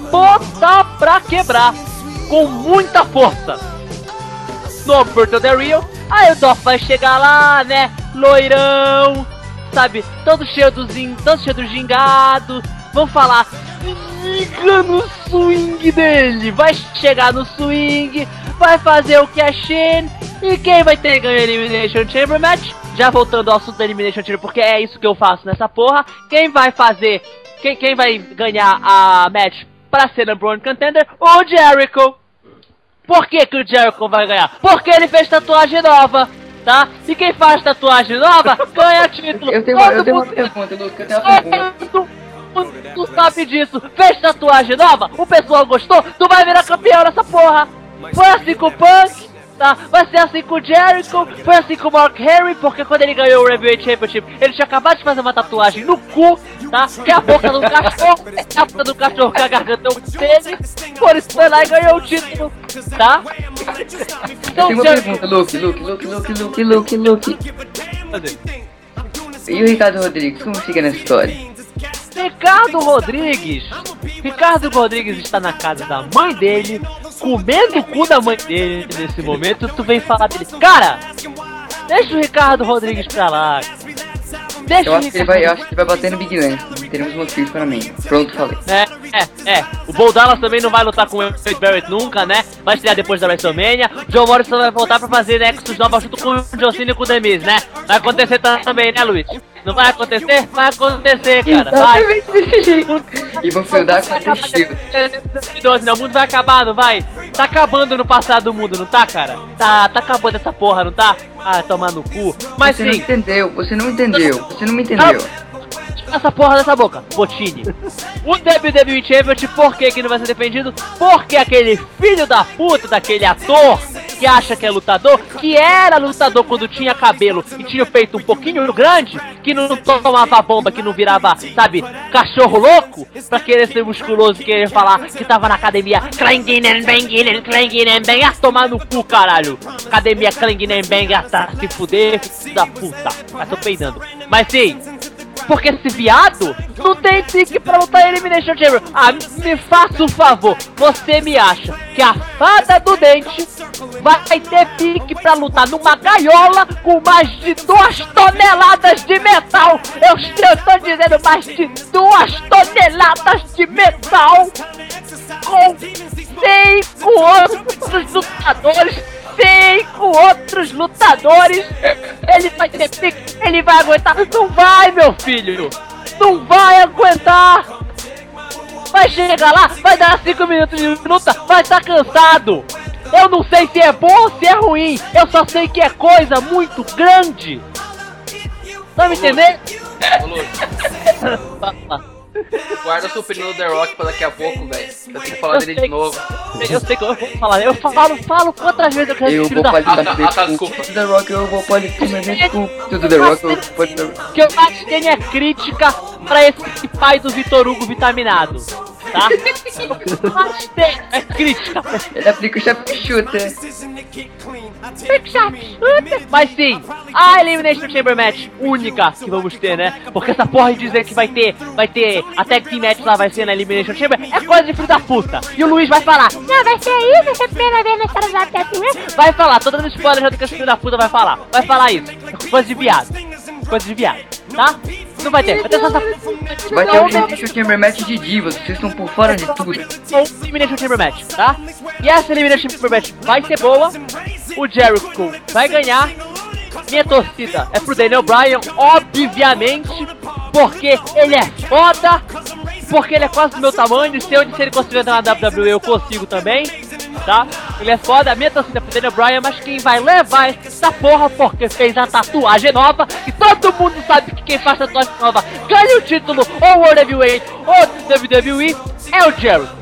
Com muita força no Alberto Del Rio. Aí o Dolph vai chegar lá, né? Loirão, sabe? Todo cheio do gingado. Vão falar, liga no swing dele. Vai chegar no swing, vai fazer o cash-in. E quem vai ter ganho a Elimination Chamber Match? Já voltando ao assunto da Elimination Chamber, porque é isso que eu faço nessa porra. Quem vai fazer, quem vai ganhar a match pra ser number one contender? O Jericho. Por que o Jericho vai ganhar? Porque ele fez tatuagem nova, tá? E quem faz tatuagem nova ganha título. Eu tenho uma pergunta, Lucas, Tu sabe disso, fez tatuagem nova, o pessoal gostou, tu vai virar campeão nessa porra. Foi assim com o Punk, tá? Vai ser assim com o Jericho, foi assim com o Mark Henry, porque quando ele ganhou o Heavyweight Championship, ele tinha acabado de fazer uma tatuagem no cu, tá? Que é a boca do cachorro, que a garganta dele, por isso foi lá e ganhou o título, tá? Então, eu tenho uma pergunta, Luke. E o Ricardo Rodrigues, como fica nessa história? Ricardo Rodrigues está na casa da mãe dele, comendo o cu da mãe dele nesse momento. Tu vem falar dele, cara, deixa o Ricardo Rodrigues pra lá. Eu acho que ele vai bater no Big Lance. Teremos motivos para mim. Pronto, falei. O Bo Dallas também não vai lutar com o Wade Barrett nunca, né? Vai estrear depois da WrestleMania. John Morrison vai voltar pra fazer Nexus Nova junto com o John Cena e com o The Miz, né? Vai acontecer também, né, Luiz? Não vai acontecer? Vai acontecer, cara. Vai. E vão feudar com a Testigo. O mundo vai acabar, não vai? Tá acabando no passado do mundo, não tá, cara? Tá acabando essa porra, não tá? Tomar no cu. Mas você sim. Você não me entendeu. Essa porra dessa boca, Botini. O WWE Championship, por que não vai ser defendido? Porque aquele filho da puta daquele ator que acha que é lutador, que era lutador quando tinha cabelo e tinha o peito um pouquinho grande, que não tomava bomba, que não virava, sabe, cachorro louco, pra querer ser musculoso e querer falar que tava na academia clanging and bang, tomar no cu, caralho. Academia clanging and bang, tá se fuder, filho da puta. Tô peidando. Mas sim, porque esse viado não tem pique pra lutar em Elimination Chamber. Me faça um favor, você me acha que a fada do dente vai ter pique pra lutar numa gaiola com mais de 2 toneladas de metal? Eu estou dizendo mais de 2 toneladas de metal com 5 outros lutadores. Ele vai ter pique, ele vai aguentar. Não vai, meu filho, não vai aguentar. Vai chegar lá, vai dar 5 minutos de luta, vai estar cansado. Eu não sei se é bom ou se é ruim, eu só sei que é coisa muito grande. Tá me entendendo? Guarda sua opinião do The Rock pra daqui a pouco, velho. Eu tenho que falar dele de novo. Eu sei que eu vou falar. Eu falo quantas vezes eu quero eu filho vou da desculpa. The Rock, eu vou pode tudo The Rock, eu pode. Que eu acho que ele é crítica pra esse pai do Vitor Hugo vitaminado. tá? É crítica. Ele aplica o sharpshooter. Mas sim, a Elimination Chamber Match única que vamos ter, né? Porque essa porra de dizer que vai ter a Tag Team Match lá vai ser na Elimination Chamber é coisa de filho da puta. E o Luiz vai falar, não, vai ser isso, essa primeira vez na história da Tag Team Match. Vai falar, tô dando spoiler já do que esse filho da puta vai falar. Vai falar isso, coisa de viado. Coisa de viado, tá? Não vai ter só essa... Vai ter o Elimination Chamber Match de divas, vocês estão por fora de tudo. Elimination Chamber Match, tá? E essa Elimination Chamber Match vai ser boa. O Jericho vai ganhar. Minha torcida é pro Daniel Bryan, obviamente, porque ele é foda, porque ele é quase do meu tamanho, se ele conseguir entrar na WWE eu consigo também, tá? Ele é foda, minha torcida é pro Daniel Bryan, mas quem vai levar essa porra porque fez a tatuagem nova, e todo mundo sabe que quem faz tatuagem nova ganha o título, ou World Heavyweight, ou WWE, é o Jericho.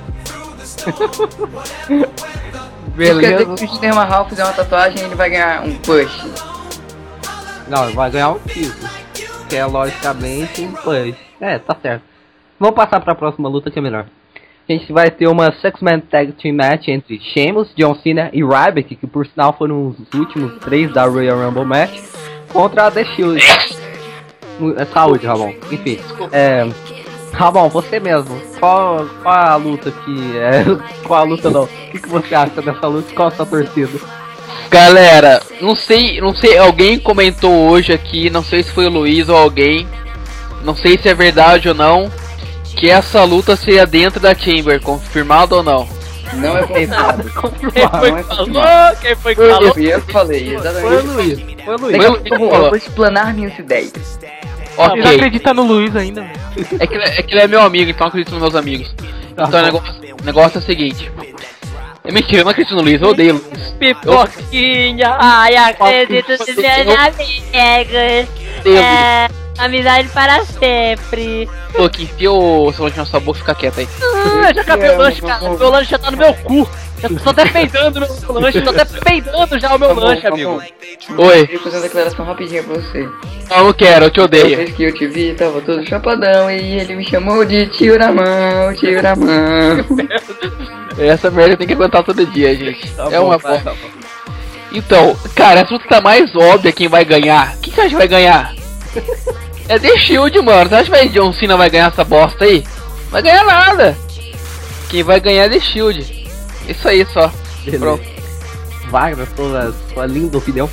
Isso quer dizer que se o Jinder Mahal fizer uma tatuagem, ele vai ganhar um push. Não, ele vai ganhar um título. Que é logicamente um push. É, tá certo. Vamos passar pra próxima luta que é melhor. A gente vai ter uma Six-Man Tag Team Match entre Sheamus, John Cena e Ryback, que por sinal foram os últimos 3 da Royal Rumble Match, contra a The Shield. Saúde, Ramon. Enfim, Ramon, você mesmo. Qual a luta que é? Qual a luta não? O que você acha dessa luta? Qual a sua torcida? Galera, não sei, alguém comentou hoje aqui, não sei se foi o Luiz ou alguém, não sei se é verdade ou não, que essa luta seria dentro da Chamber, confirmado ou não? Não é confirmado. Quem foi que falou? Eu falei, exatamente. Foi o Luiz. Eu vou explanar minhas ideias. Ok, Ele acredita no Luiz ainda. é que ele é meu amigo, então eu acredito nos meus amigos. Então o negócio é o seguinte. É mentira, eu não acredito no Luiz, eu odeio o Luiz. Pipoquinha, ai, acredito nos meus amigos. Amizade para sempre. Pô, que enfia o seu lanche na sua boca e fica quieto aí. Já acabei o lanche, cara. Meu lanche já tá no meu cu. Já tô até peidando no meu lanche, tô até peidando já o meu lanche, amigo. Oi. Eu queria fazer uma declaração rapidinha pra você. Não quero, eu te A odeio. vez que eu te vi, tava todo chapadão e ele me chamou de tio na mão, tio na mão. Essa merda tem que aguentar todo dia, gente. Tá É bom, uma vai, porra. tá bom. Então, cara, essa luta tá mais óbvia quem vai ganhar. Quem você acha que vai ganhar? É The Shield, mano. Você acha que John Cena vai ganhar essa bosta aí? Vai ganhar nada. Quem vai ganhar é The Shield. Isso aí só. Beleza. Pronto. Wagner, sua linda opinião.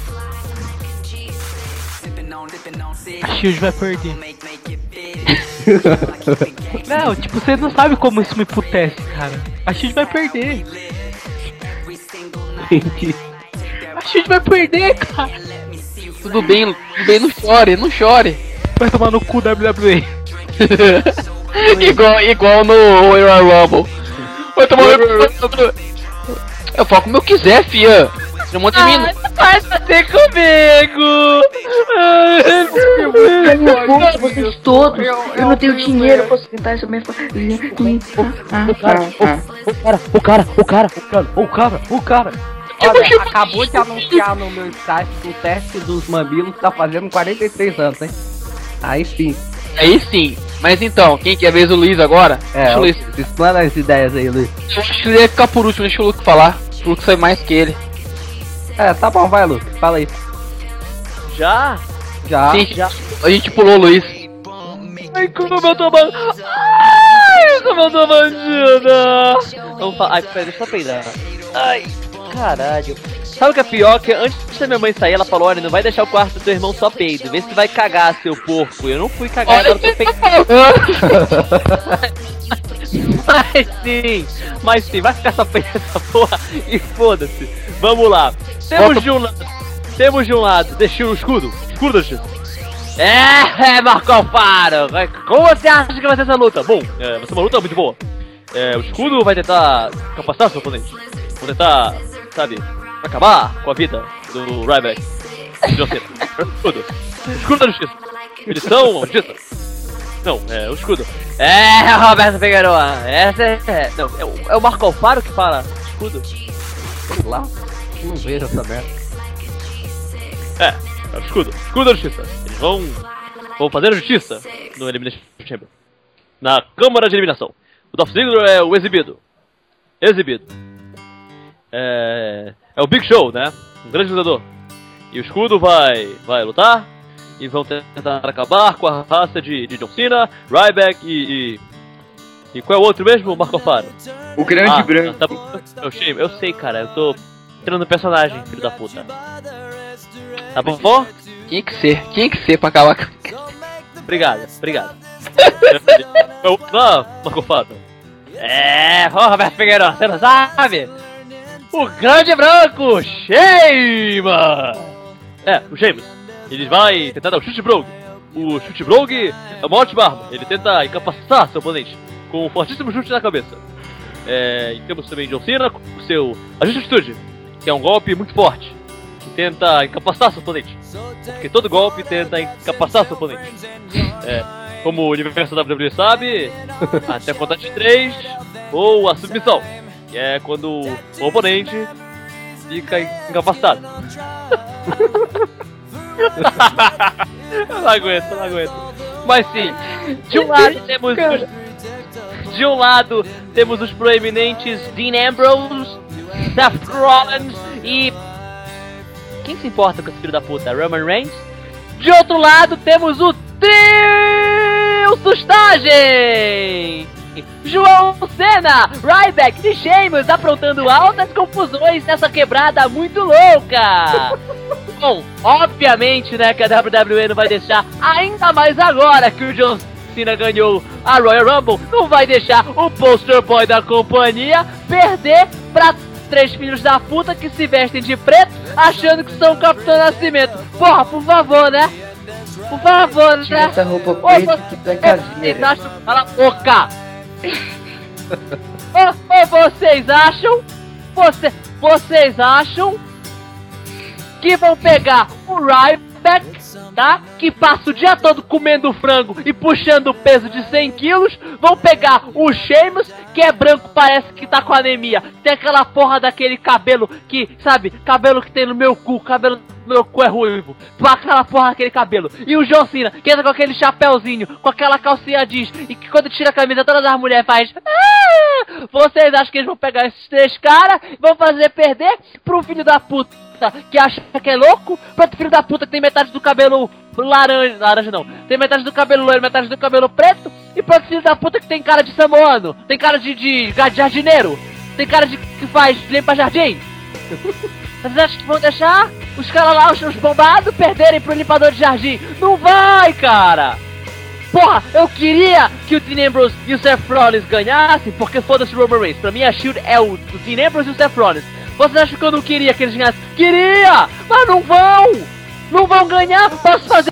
A Shield vai perder. Não, tipo, vocês não sabem como isso me emputece, cara. A Shield vai perder. A Shield vai perder, cara. Tudo bem, não chore, não chore. Vai tomar no cu WWE. igual no Royal Rumble. Vai tomar no cu. Eu falo como eu quiser, fia. Não manda em mim. Vai bater comigo! Vocês todos, eu não tenho dinheiro pra sustentar essa minha família. O cara. Olha, acabou de anunciar no meu Skype que o teste dos mamilos tá fazendo 43 anos, hein? Aí sim. Aí sim. Mas então, quem quer ver o Luiz agora? Deixa o Luiz. Explana as ideias aí, Luiz. Eu acho que ele ia ficar por último, deixa o Luke falar. O Luke sabe mais que ele. Tá bom, vai, Luke. Fala aí. Já? Já. Sim, a gente pulou o Luiz. Ai, como eu tô bandida! Ai, como eu tô bandida! Vamos falar. Ai, peraí, deixa eu peidar. Ai, caralho. Sabe o que é pior? Que antes da minha mãe sair, ela falou: olha, não vai deixar o quarto do teu irmão só peido. Vê se vai cagar, seu porco. Eu não fui cagar, agora eu tô peidando. Mas sim, vai ficar só peidando essa porra e foda-se. Vamos lá. Temos de um lado, deixa o escudo da justiça. Marco Alfaro. Como você acha que vai ser essa luta? Bom, vai ser uma luta muito boa. O escudo vai tentar capacitar seu oponente. Vou tentar, sabe, acabar com a vida do Ryback. Escudo da justiça. Edição, justiça. Não, o escudo. Roberto Figueroa. Não, é o Marco Alfaro que fala escudo. Sei lá. Não vejo essa merda. É o escudo. Escudo da justiça. Eles vão fazer a justiça no Elimination Chamber. Na Câmara de Eliminação. O Dolph Ziggler é o exibido. É o Big Show, né? Um grande lutador. E o escudo vai lutar. E vão tentar acabar com a raça de John Cena, Ryback e qual é o outro mesmo, Marco Alfaro? O grande branco. Tá bom. Eu sei, cara. Eu tô entrando no personagem, filho da puta. Tá bom? Tinha que ser pra acabar com... Obrigado. Não, Marco Alfaro. Roberto Figueiredo, você não sabe? O grande branco, Sheamus! O Sheamus. Ele vai tentar dar o chute brogue. O chute brogue é uma ótima arma. Ele tenta incapacitar seu oponente com um fortíssimo chute na cabeça. E temos também John Cena com o seu ajuste de atitude, que é um golpe muito forte, que tenta incapacitar seu oponente. Porque todo golpe tenta incapacitar seu oponente. Como o universo da WWE sabe, até a conta de 3, ou a submissão, que é quando o oponente fica incapacitado. Eu não aguento. Mas sim, de um lado temos os proeminentes Dean Ambrose, Seth Rollins e... quem se importa com esse filho da puta? Roman Reigns. De outro lado temos o Trio Sustagem! João Cena, Ryback e Sheamus aprontando altas confusões nessa quebrada muito louca! Bom, obviamente, né, que a WWE não vai deixar, ainda mais agora que o John Cena ganhou a Royal Rumble, não vai deixar o poster boy da companhia perder pra 3 filhos da puta que se vestem de preto achando que são o Capitão Nascimento. Porra, por favor, né? Por favor, Tira né? essa roupa preta que tu é caseira. Cala a boca! Ou vocês acham que vão pegar o Ryback, tá? Que passa o dia todo comendo frango e puxando peso de 100 quilos. Vão pegar o Sheamus, que é branco, parece que tá com anemia. Tem aquela porra daquele cabelo que, sabe, cabelo que tem no meu cu, cabelo do meu cu é ruivo. Aquela porra daquele cabelo. E o John Cena, que entra com aquele chapéuzinho, com aquela calcinha jeans, e que quando tira a camisa todas as mulheres faz... Vocês acham que eles vão pegar esses 3 caras e vão fazer perder pro filho da puta que acha que é louco, pro outro filho da puta que tem metade do cabelo laranja não, tem metade do cabelo loiro, metade do cabelo preto, e pro outro filho da puta que tem cara de samoano, tem cara de jardineiro, tem cara de que faz limpa jardim. Vocês acham que vão deixar os caras lá, os bombados, perderem pro limpador de jardim? Não vai, cara! Porra, eu queria que o Dean Ambrose e o Seth Rollins ganhassem, porque foda-se o Roman Reigns. Pra mim a Shield é o Dean Ambrose e o Seth Rollins. Vocês acham que eu não queria que eles ganhassem? Queria! Mas não vão! Não vão ganhar! Posso fazer...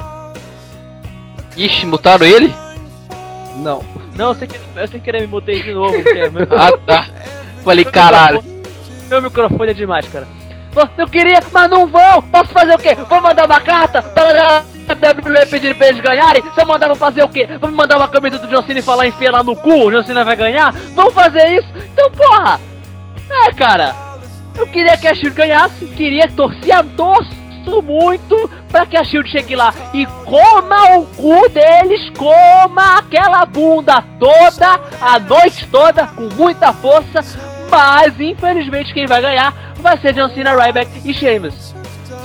Ixi, mutaram ele? Não. Não, eu sem querer me mutei de novo. Ah, tá. Falei, caralho. Meu microfone é demais, cara. Eu queria, mas não vão! Posso fazer o quê? Vou mandar uma carta para a WWE pedir pra eles ganharem? Se eu mandar, vão fazer o quê? Vão me mandar uma camisa do John Cena e falar enfia lá no cu? O John Cena vai ganhar? Vão fazer isso? Então, porra! Cara, eu queria que a Shield ganhasse, torço muito pra que a Shield chegue lá e coma o cu deles, coma aquela bunda toda, a noite toda, com muita força, mas infelizmente quem vai ganhar vai ser John Cena, Ryback e Sheamus.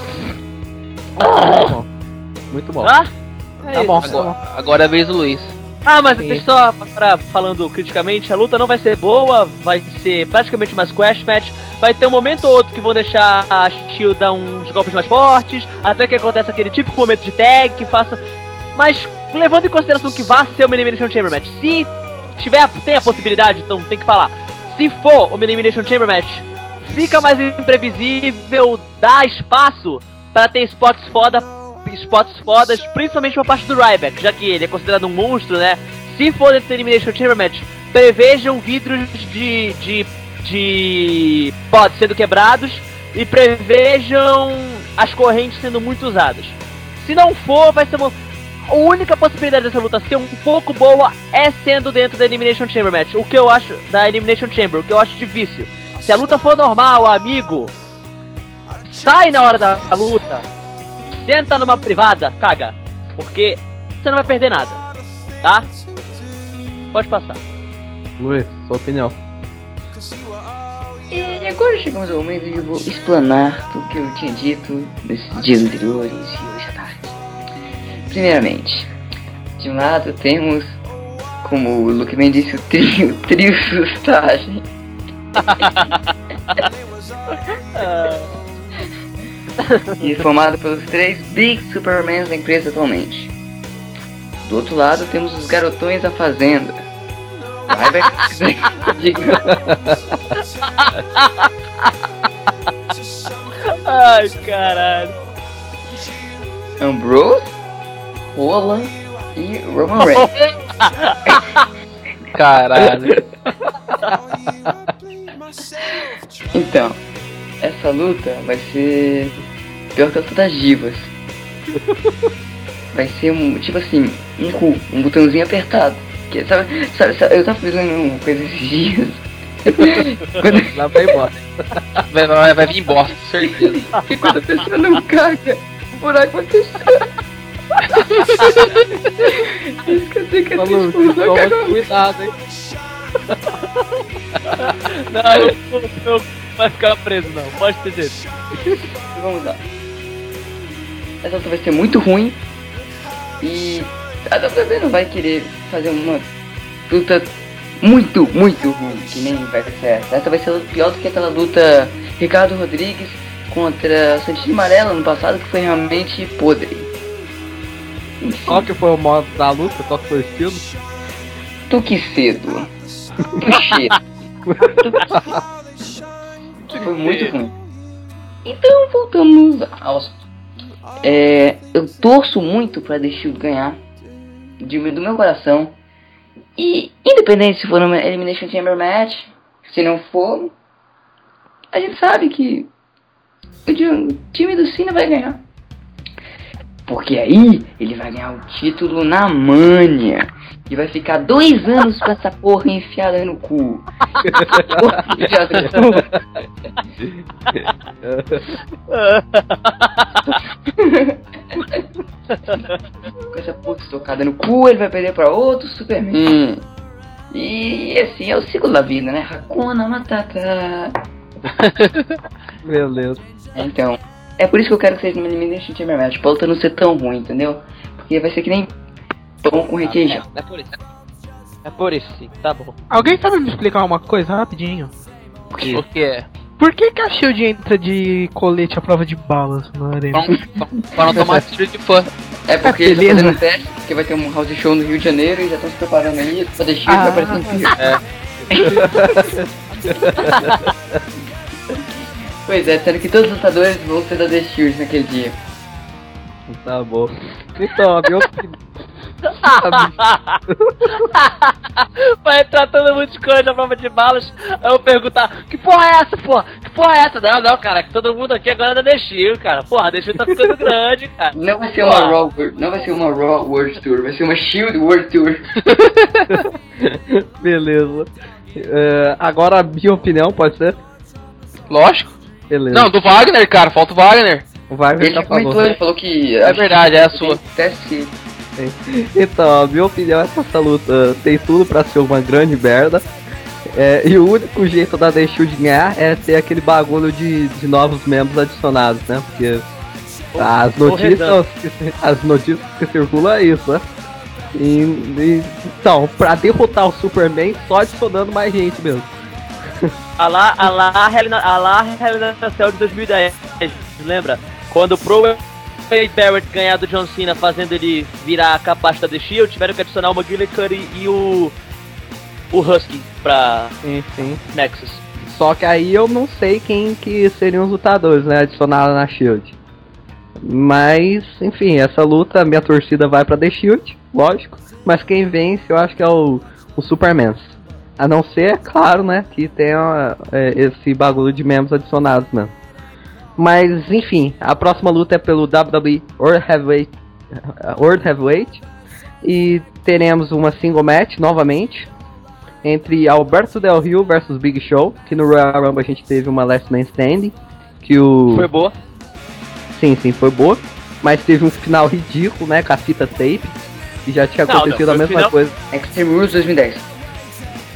Muito bom. Ah? Tá bom. Agora é a vez do Luiz. Mas só falando criticamente, a luta não vai ser boa, vai ser praticamente uma squash match. Vai ter um momento ou outro que vão deixar a Shield dar uns golpes mais fortes, até que acontece aquele típico momento de tag que faça. Mas levando em consideração que vai ser uma Elimination Chamber Match, se tem a possibilidade, então tem que falar. Se for uma Elimination Chamber Match, fica mais imprevisível, dá espaço para ter spots fodas, principalmente por parte do Ryback, já que ele é considerado um monstro, né? Se for esse Elimination Chamber Match, prevejam vidros de pods sendo quebrados e prevejam as correntes sendo muito usadas. Se não for, vai ser uma... A única possibilidade dessa luta ser um pouco boa é sendo dentro da Elimination Chamber Match. O que eu acho da Elimination Chamber, o que eu acho difícil. Se a luta for normal, amigo, sai na hora da luta, senta numa privada, caga, porque você não vai perder nada, tá? Pode passar. Luiz, sua opinião. E agora chegamos ao momento em que eu vou explanar tudo que eu tinha dito nesses dias anteriores e hoje à tarde. Primeiramente, de um lado temos, como o Luke bem disse, o trio Sustagem. E formado pelos 3 Big Supermans da empresa atualmente. Do outro lado temos os garotões da fazenda. Ai, caralho. Ambrose, Roland e Roman Reigns. Caralho. Então, essa luta vai ser pior que a luta das divas. Vai ser tipo assim, um botãozinho apertado. Que, sabe, eu tava pensando uma coisa esses dias. Lá vai embora. Vai vir bosta, certeza. E quando a pessoa não caga, o buraco vai fechar. Esqueci que a tua esposa cagou. Cuidado, hein? Não vai ficar preso não, pode ter jeito. Vamos lá. Essa luta vai ser muito ruim. E a WWE não vai querer fazer uma luta muito ruim, que nem vai ser essa. Essa vai ser pior do que aquela luta Ricardo Rodrigues contra Santino Marella no passado, que foi realmente podre. Enfim, Qual que foi o modo da luta? Qual que foi o estilo? toque cedo. Clichê. Foi muito ruim. Então voltamos aos... eu torço muito pra The Shield ganhar, do meu coração. E independente se for no Elimination Chamber Match, se não for, a gente sabe que o time do Cena vai ganhar. Porque aí ele vai ganhar o título na Mania. E vai ficar 2 anos com essa porra enfiada no cu. Porra enfiada no cu. Com essa porra estocada no cu, ele vai perder pra outro Superman. E assim é o ciclo da vida, né? Hakuna Matata. Beleza. Então, é por isso que eu quero que vocês me eliminem do Chamber Match. Pra luta não ser tão ruim, entendeu? Porque vai ser que nem pão com requeijão. É por isso. É por isso, sim, tá bom. Alguém sabe me explicar uma coisa rapidinho? O quê? Por que a Shield entra de colete à prova de balas na arena? Pra não tomar tiro de fã. É porque eles beleza. estão fazendo teste, porque vai ter um house show no Rio de Janeiro e já estão se preparando aí pra deixar vai aparecer no Rio. Pois é, sendo que todos os lutadores vão ser da The Shield naquele dia. Tá bom. Então, a minha opinião. Vai entrar todo mundo de coisa na prova de balas. Aí eu perguntar, que porra é essa, porra? Que porra é essa? Não, cara, que todo mundo aqui agora é da The Shield, cara. Porra, a The Shield tá ficando grande, cara. Não vai ser uma Raw World Tour, vai ser uma Shield World Tour. Beleza. Agora a minha opinião, pode ser? Lógico. Beleza. Não, do Wagner, cara, falta o Wagner. O Wagner Ele tá já comentou, ele falou que... É verdade, é a sua. Teste. Então, a minha opinião é que essa luta tem tudo pra ser uma grande merda. E o único jeito da The Shield ganhar é ter aquele bagulho de novos membros adicionados, né? Porque as notícias que circulam é isso, né? Então, pra derrotar o Superman, só adicionando mais gente mesmo. A lá Cell de 2010, lembra? Quando o Pro Wade Barrett ganhar do John Cena fazendo ele virar a capaz da The Shield, tiveram que adicionar o McGillicuddy e o Husky pra Enfim. Nexus. Só que aí eu não sei quem que seriam os lutadores, né? Adicionados na Shield. Mas, enfim, essa luta, minha torcida vai pra The Shield, lógico. Mas quem vence eu acho que é o Superman. A não ser, é claro, né, que tenha esse bagulho de membros adicionados, né. Mas, enfim, a próxima luta é pelo WWE World Heavyweight. E teremos uma single match, novamente, entre Alberto Del Rio versus Big Show. Que no Royal Rumble a gente teve uma Last Man Standing. Foi boa. Sim, foi boa. Mas teve um final ridículo, né, com a fita tape. Que já tinha acontecido a mesma coisa. Extreme Rules 2010.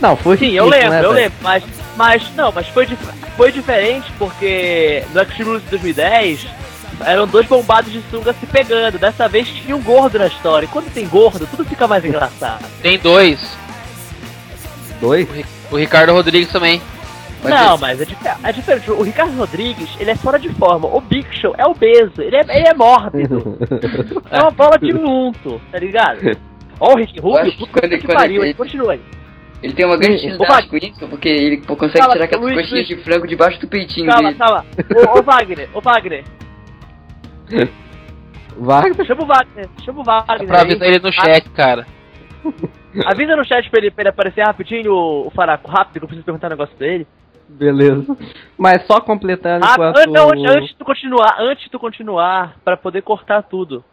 Não, foi Sim, ridículo, eu lembro, né, eu velho? lembro, mas foi diferente porque no Extreme Rules de 2010 eram dois bombados de sunga se pegando. Dessa vez tinha um gordo na história. E quando tem gordo, tudo fica mais engraçado. Tem dois. Dois? O Ricardo Rodrigues também. Não, mas é diferente. O Ricardo Rodrigues, ele é fora de forma. O Big Show é obeso, ele é mórbido. É uma bola de unto, tá ligado? Ó o Rick Rubio, acho que puta que pariu, ele continua aí. Ele tem uma grande dificuldade com isso, porque ele consegue Fala, tirar aquelas Luiz, coxinhas Luiz. de frango debaixo do peitinho Calma, dele. calma. Ô Wagner. Wagner? Chama o Wagner É pra avisar aí. ele no chat, cara. Avisa no chat pra ele aparecer rapidinho, o Faraco, rápido, que eu preciso perguntar um negócio pra ele. Beleza. Mas só completando Ah, enquanto... não, antes de tu continuar, pra poder cortar tudo.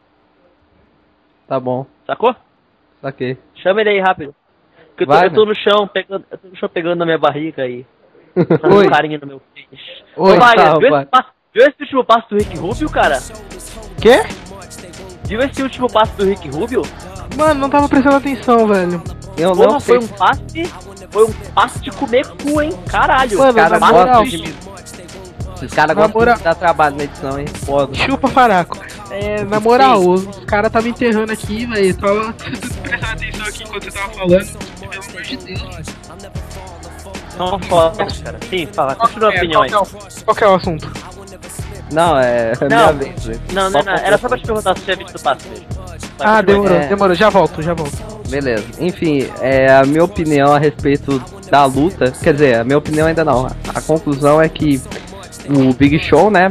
Tá bom, Sacou? saquei. Chama ele aí rápido. Porque eu tô no chão pegando na minha barriga aí. Fazendo Oi. um carinho no meu peixe. Oi, Ô Wagner, tá, viu esse último passo do Rick Rubio, cara? Quê? Viu esse último passo do Rick Rubio? Mano, não tava prestando atenção, velho. Eu Porra, não sei. foi um passe de comer cu, hein? Caralho. Mano, Cara, na moral, gosta de... Esses caras Na gostam moral- de dar trabalho na edição, hein? Foda. chupa Faraco. Na moral, os caras tava enterrando aqui, velho. Tava prestando atenção aqui enquanto você tava falando. Pelo amor de Deus, velho. Não foda, cara. Sim, fala, continua a opinião aí. Qual que é o assunto? Não, é minha Não. vez. velho. Não, era só pra te perguntar se tinha visto o passo mesmo. Ah, demorou, É. demorou. Já volto. Beleza. Enfim, a minha opinião a respeito da luta, quer dizer, a minha opinião ainda não. A conclusão é que o Big Show, né?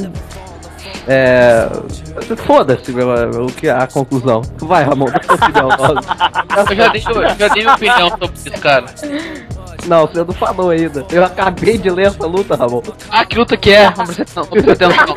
Foda-se o que a conclusão. Vai, Ramon, dá sua opinião. Eu já dei minha opinião sobre isso, cara. Não, você não falou ainda. Eu acabei de ler essa luta, Ramon. Ah, que luta que é? Não precisa atenção.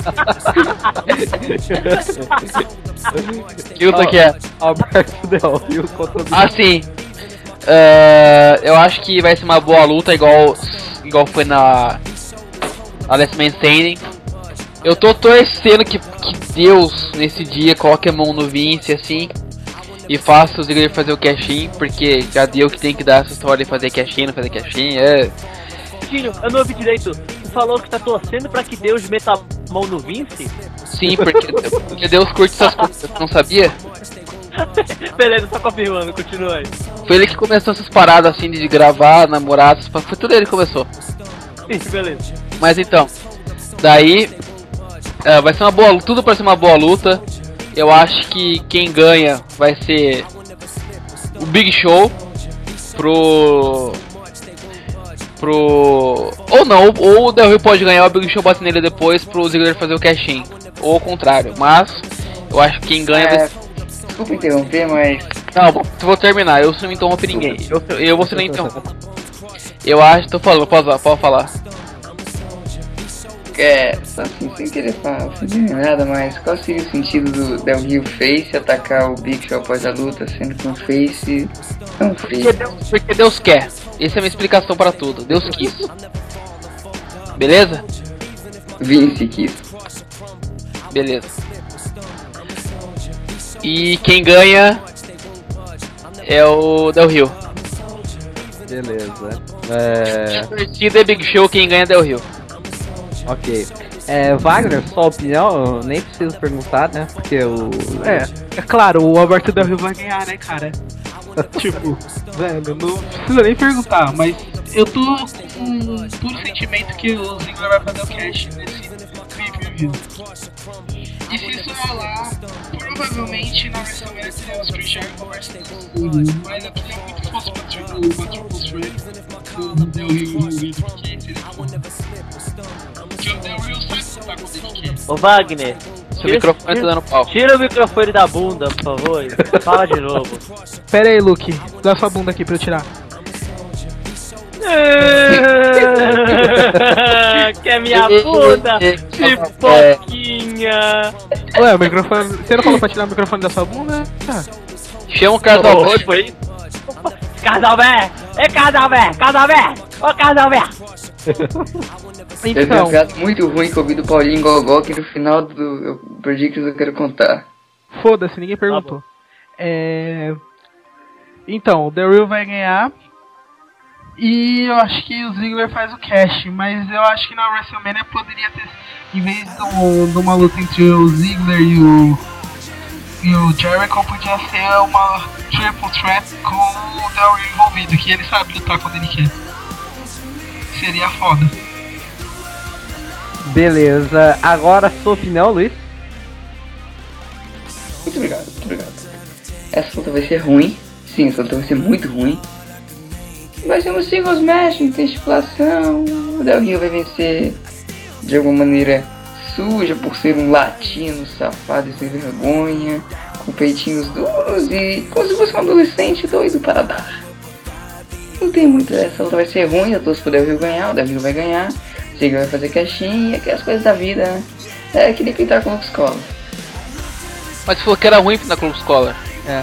Que luta que é? Alberto Del Rio contra o Big Ah, sim. Eu acho que vai ser uma boa luta, igual foi na Last Man Standing. Eu tô torcendo que Deus, nesse dia, coloque a mão no Vince, assim, e faça o Ziggler fazer o cash-in, porque já deu que tem que dar essa história de fazer cash-in, não fazer cash-in, Filho, eu não ouvi direito. Tu falou que tá torcendo pra que Deus meta a mão no Vince? Sim, porque Deus curte essas coisas, você não sabia? Beleza, só confirmando, continua aí. Foi ele que começou essas paradas assim de gravar, namorados, foi tudo ele que começou. Sim, beleza. Mas então, daí vai ser uma boa luta, tudo para ser uma boa luta. Eu acho que quem ganha vai ser o Big Show ou não, ou o Del Rio pode ganhar, o Big Show bate nele depois pro Ziggler fazer o cash-in, ou ao contrário, mas eu acho que quem ganha vai ser... Desculpa interromper, mas Não, vou terminar, eu não interrompo ninguém, eu vou ser nem interromper. Eu acho, tô falando, pode falar. só assim, sem querer fazer nada, mas qual seria o sentido do Del Rio Face atacar o Big Show após a luta, sendo que um Face não fez? Porque Deus quer, essa é a minha explicação pra tudo, Deus quis. Beleza? Vince quis. Beleza. E quem ganha é o Del Rio. Beleza. A torcida é Big Show, quem ganha é Del Rio. Ok. Wagner, sua opinião, eu nem preciso perguntar, né? Porque o. É claro, o Alberto Del Rio vai ganhar, né, cara? Tipo, velho, não precisa nem perguntar, mas eu tô com um puro sentimento que o Ziggler vai fazer o cash nesse pay-per-view. E se isso rolar, provavelmente na versão extra os Chris Jericho versus mas eu queria muito que fosse uma triple threat com o Del Rio envolvido, porque seria bom. Porque o Del Rio sabe lutar quando ele quer. Ô Wagner, Seu microfone tá dando pau. tira o microfone da bunda, por favor, e fala de novo. Pera aí, Luke, dá sua bunda aqui pra eu tirar. Quer minha bunda? Pipoquinha! Ué, o microfone. Você não falou pra tirar o microfone da sua bunda? Tá. Chama o casal. Oi, foi isso? Casalvé! É Casalvé! Casalvé! Ô Casalvé! Eu tenho Então, uma piada muito ruim que eu ouvi do Paulinho Gogó, que no final do Predictions eu quero contar. foda-se, ninguém perguntou. Então, o The Real vai ganhar. E eu acho que o Ziggler faz o cash, mas eu acho que na WrestleMania poderia ter, em vez de uma luta entre o Ziggler e o Jericho, podia ser uma triple threat com o Del Rio envolvido, que ele sabe lutar quando ele quer. Seria foda. Beleza, agora sua opinião, Luiz? Muito obrigado, muito obrigado. Essa luta vai ser ruim. Sim, essa luta vai ser muito ruim. Vai ser um singles match, não tem estipulação. O Del Rio vai vencer de alguma maneira suja por ser um latino safado e sem vergonha, com peitinhos duros e como se fosse um adolescente doido para dar. Não tem muito, essa luta vai ser ruim, eu torço pro Del Rio ganhar, o Del Rio vai ganhar, o Ziggler vai fazer caixinha, aquelas coisas da vida, né? É que nem pintar com o Lux Collar. Mas falou que era ruim na Club Scholar. É.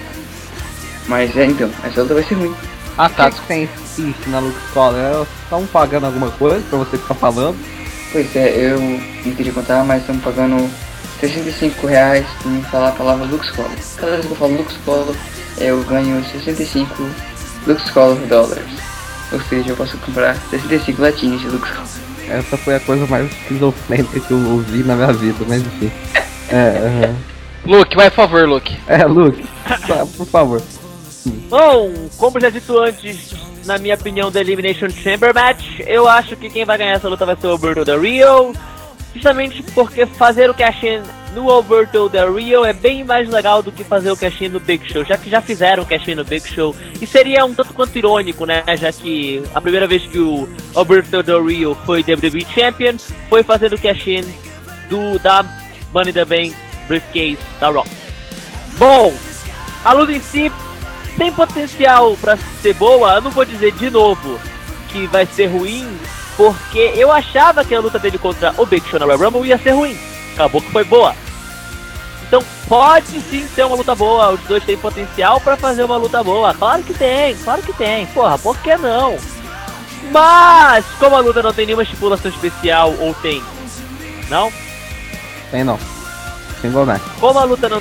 Mas então, essa luta vai ser ruim. Ah tá. O que tem isso na Lux Collar? Estão pagando alguma coisa pra você ficar falando? Pois é, eu não queria contar, mas estamos pagando R$65 pra me falar a palavra Lux Collar. Cada vez que eu falo Lux Collar, eu ganho 65 Lux Collar dólares. Ou seja, eu posso comprar 65 latinhas de Lux Collar. Essa foi a coisa mais esquizofrênica que eu ouvi na minha vida, mas enfim. Luke, vai por favor, Luke. Luke, por favor. Bom, como já dito antes, na minha opinião, da Elimination Chamber Match, eu acho que quem vai ganhar essa luta vai ser o Alberto Del Rio. Justamente porque fazer o cash-in no Alberto Del Rio é bem mais legal do que fazer o cash-in no Big Show, já que já fizeram o cash-in no Big Show. E seria um tanto quanto irônico, né, já que a primeira vez que o Alberto Del Rio foi WWE Champion foi fazendo o cash-in da Money in the Bank Briefcase da Raw. Bom, a luta em si tem potencial pra ser boa. Eu não vou dizer de novo que vai ser ruim, porque eu achava que a luta dele contra o Big Show na Royal Rumble ia ser ruim. Acabou que foi boa. Então pode sim ser uma luta boa. Os dois têm potencial pra fazer uma luta boa. Claro que tem, claro que tem. Porra, por que não? Mas como a luta não tem nenhuma estipulação especial, ou tem? Não? Tem não. Single match. Como a luta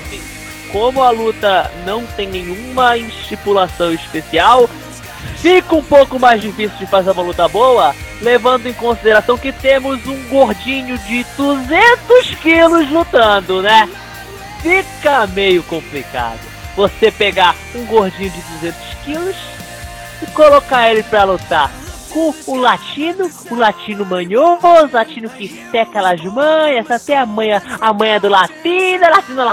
não tem nenhuma estipulação especial, fica um pouco mais difícil de fazer uma luta boa, levando em consideração que temos um gordinho de 200 quilos lutando, né? Fica meio complicado você pegar um gordinho de 200 quilos e colocar ele pra lutar com o latino manhoso, o latino que tem aquelas manhas, até a manha do latino, é latino,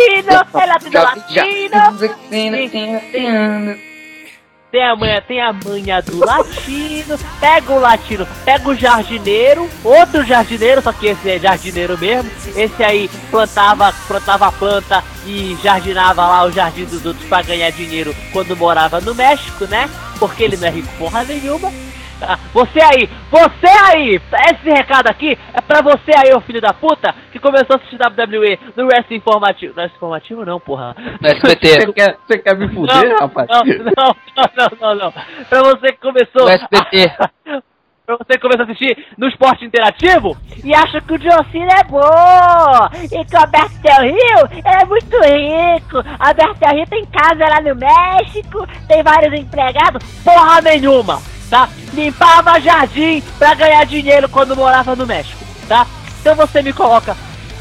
tem a manha do latino, pega o jardineiro, outro jardineiro, só que esse é jardineiro mesmo, esse aí plantava planta e jardinava lá o jardim dos outros pra ganhar dinheiro quando morava no México, né? Porque ele não é rico porra nenhuma. Você aí, esse recado aqui é pra você aí, ô filho da puta, que começou a assistir WWE no Wrestling Informativo. Não é informativo não, porra. No SBT. Você quer me fuder, rapaz? Não. Pra você que começou... No SBT. Pra você que começou a assistir no Esporte Interativo e acha que o John Cena é bom e que o Alberto Del Rio é muito rico. Alberto Del Rio tem casa lá no México, tem vários empregados, porra nenhuma. Tá? Limpava jardim pra ganhar dinheiro quando morava no México, tá? Então você me coloca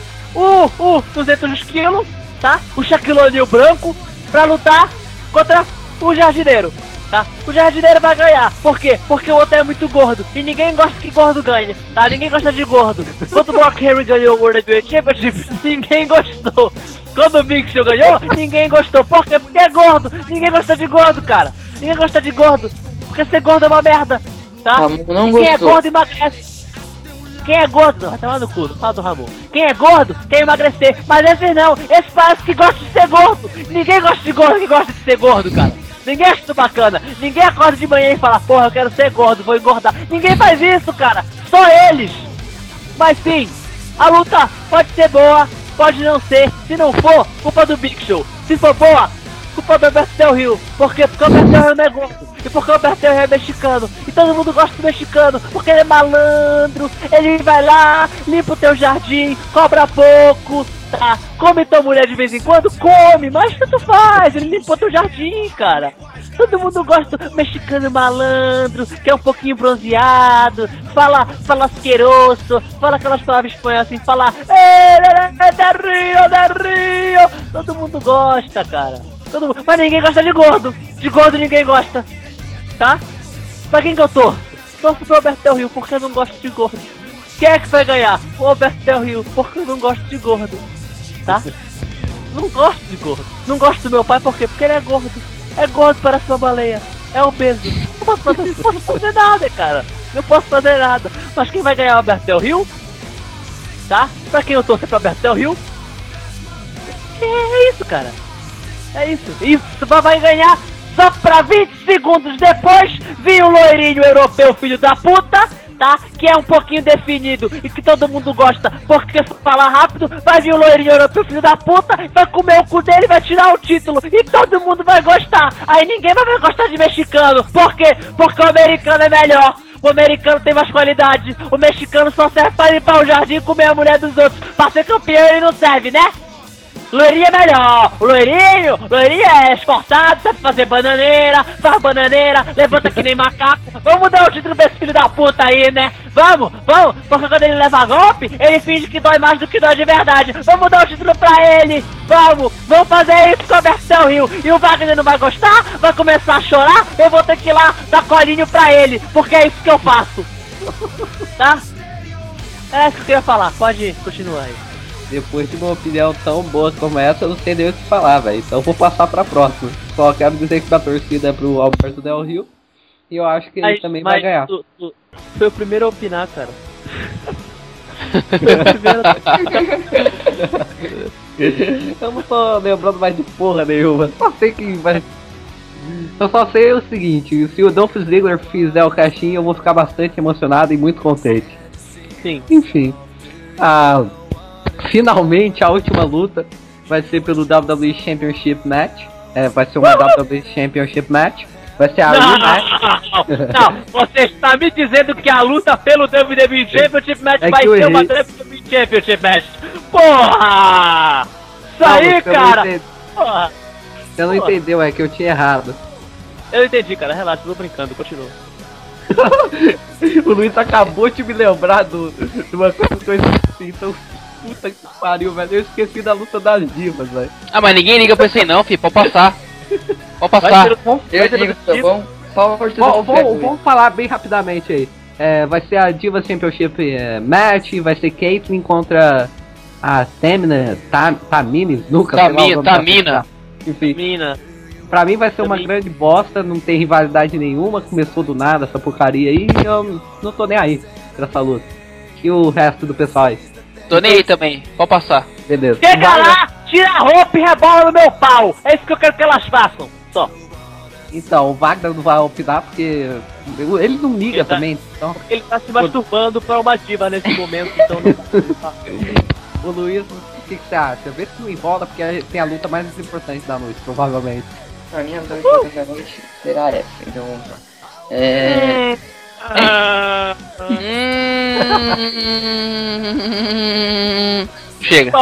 200 quilos, tá? O Shaquille O'Neal branco pra lutar contra o jardineiro, tá? O jardineiro vai ganhar, por quê? Porque o outro é muito gordo e ninguém gosta que gordo ganhe, tá? Ninguém gosta de gordo. Quando o Brock Henry ganhou o World Heavyweight Championship, ninguém gostou. Quando o Big Show ganhou, ninguém gostou. Por quê? Porque é gordo. Ninguém gosta de gordo, cara. Ninguém gosta de gordo. Porque ser gordo é uma merda, tá? Não quem é gordo emagrece. Quem é gordo, vai tomar no cu, não fala do Ramon. Quem é gordo quer emagrecer, mas esse não, esse parece que gosta de ser gordo. Ninguém gosta de gordo que gosta de ser gordo, cara. Ninguém acha isso bacana. Ninguém acorda de manhã e fala, porra, eu quero ser gordo, vou engordar. Ninguém faz isso, cara. Só eles. Mas sim, a luta pode ser boa, pode não ser. Se não for, culpa do Big Show. Se for boa, culpa do Alberto Del Rio. Por quê? Porque o Alberto Del Rio não é gordo. E porque o Alberto Del Rio é mexicano. E todo mundo gosta do mexicano. Porque ele é malandro. Ele vai lá, limpa o teu jardim, cobra pouco, tá? Come tua mulher de vez em quando? Come, mas tanto faz. Ele limpou teu jardim, cara. Todo mundo gosta do mexicano malandro, que é um pouquinho bronzeado, fala asqueroso, fala aquelas palavras espanholas assim, fala de Rio. Todo mundo gosta, cara. Mas ninguém gosta de gordo. De gordo ninguém gosta. Tá? Pra quem que eu torço? Torço pro Alberto Del Rio, porque eu não gosto de gordo. Quem é que vai ganhar? O Alberto Del Rio, porque eu não gosto de gordo. Tá? Não gosto de gordo. Não gosto do meu pai, por quê? Porque ele é gordo. É gordo para sua baleia. É obeso. Não posso fazer nada, cara. Não posso fazer nada. Mas quem vai ganhar é o Alberto Del Rio? Tá? Pra quem eu torço é pro Alberto Del Rio? É isso, cara. É isso. Isso vai ganhar só pra 20 segundos depois vir o loirinho europeu, filho da puta, tá? Que é um pouquinho definido e que todo mundo gosta, porque se falar rápido, vai vir o loirinho europeu, filho da puta, vai comer o cu dele e vai tirar o título e todo mundo vai gostar. Aí ninguém vai gostar de mexicano. Por quê? Porque o americano é melhor. O americano tem mais qualidade. O mexicano só serve pra limpar o jardim e comer a mulher dos outros. Pra ser campeão ele não serve, né? Loirinho é melhor, o loirinho é esforçado, sabe fazer bananeira, faz bananeira, levanta que nem macaco. Vamos dar o título pra esse filho da puta aí, né? Vamos, porque quando ele leva golpe, ele finge que dói mais do que dói de verdade. Vamos dar o título pra ele, vamos fazer isso com o Alberto Del Rio. E o Wagner não vai gostar, vai começar a chorar, eu vou ter que ir lá dar colinho pra ele, porque é isso que eu faço. Tá? É isso que eu queria falar, pode continuar aí. Depois de uma opinião tão boa como essa, eu não sei nem o que falar, velho. Então vou passar pra próxima. Só quero dizer que a torcida é pro Alberto Del Rio. E eu acho que ele também vai ganhar. Tu foi o primeiro a opinar, cara. Foi o primeiro Eu não tô lembrando mais de porra nenhuma. Só sei que vai... Eu só sei o seguinte, se o Dolph Ziggler fizer o caixinho, eu vou ficar bastante emocionado e muito contente. Sim. Enfim. Finalmente a última luta vai ser pelo WWE Championship Match. Vai ser uma WWE Championship Match. Vai ser a rematch. Não, você está me dizendo que a luta pelo WWE Championship Match vai ser uma WWE Championship Match. Porra! Isso aí, cara! Porra! Você não entendeu, é que eu tinha errado. Eu entendi, cara, relaxa, tô brincando, continua. O Luiz acabou de me lembrar de uma coisa assim, então... Puta que pariu, velho. Eu esqueci da luta das divas, velho. Ah, mas ninguém liga pra isso aí não, filho. Pode passar. Pode passar. Eu digo, tá bom? Vamos falar bem rapidamente aí. Vai ser a Divas Championship Match. Vai ser Caitlyn contra a Tamina. Tamina? Nunca. Tamina. Enfim. Tamina. Pra mim vai ser uma grande bosta. Não tem rivalidade nenhuma. Começou do nada essa porcaria aí. E eu não tô nem aí pra essa luta. E o resto do pessoal aí? Tô nem aí também, pode passar. Beleza. Chega lá, tira a roupa e rebola no meu pau. É isso que eu quero que elas façam. Só. Então, o Wagner não vai opinar porque ele não liga também. Então... Ele tá se masturbando pra uma diva nesse momento, então não tá. O Luiz, o que você acha? Vê se não enrola porque tem a luta mais importante da noite, provavelmente. Pra mim a luta mais importante da noite será essa, então vamos lá. Chega.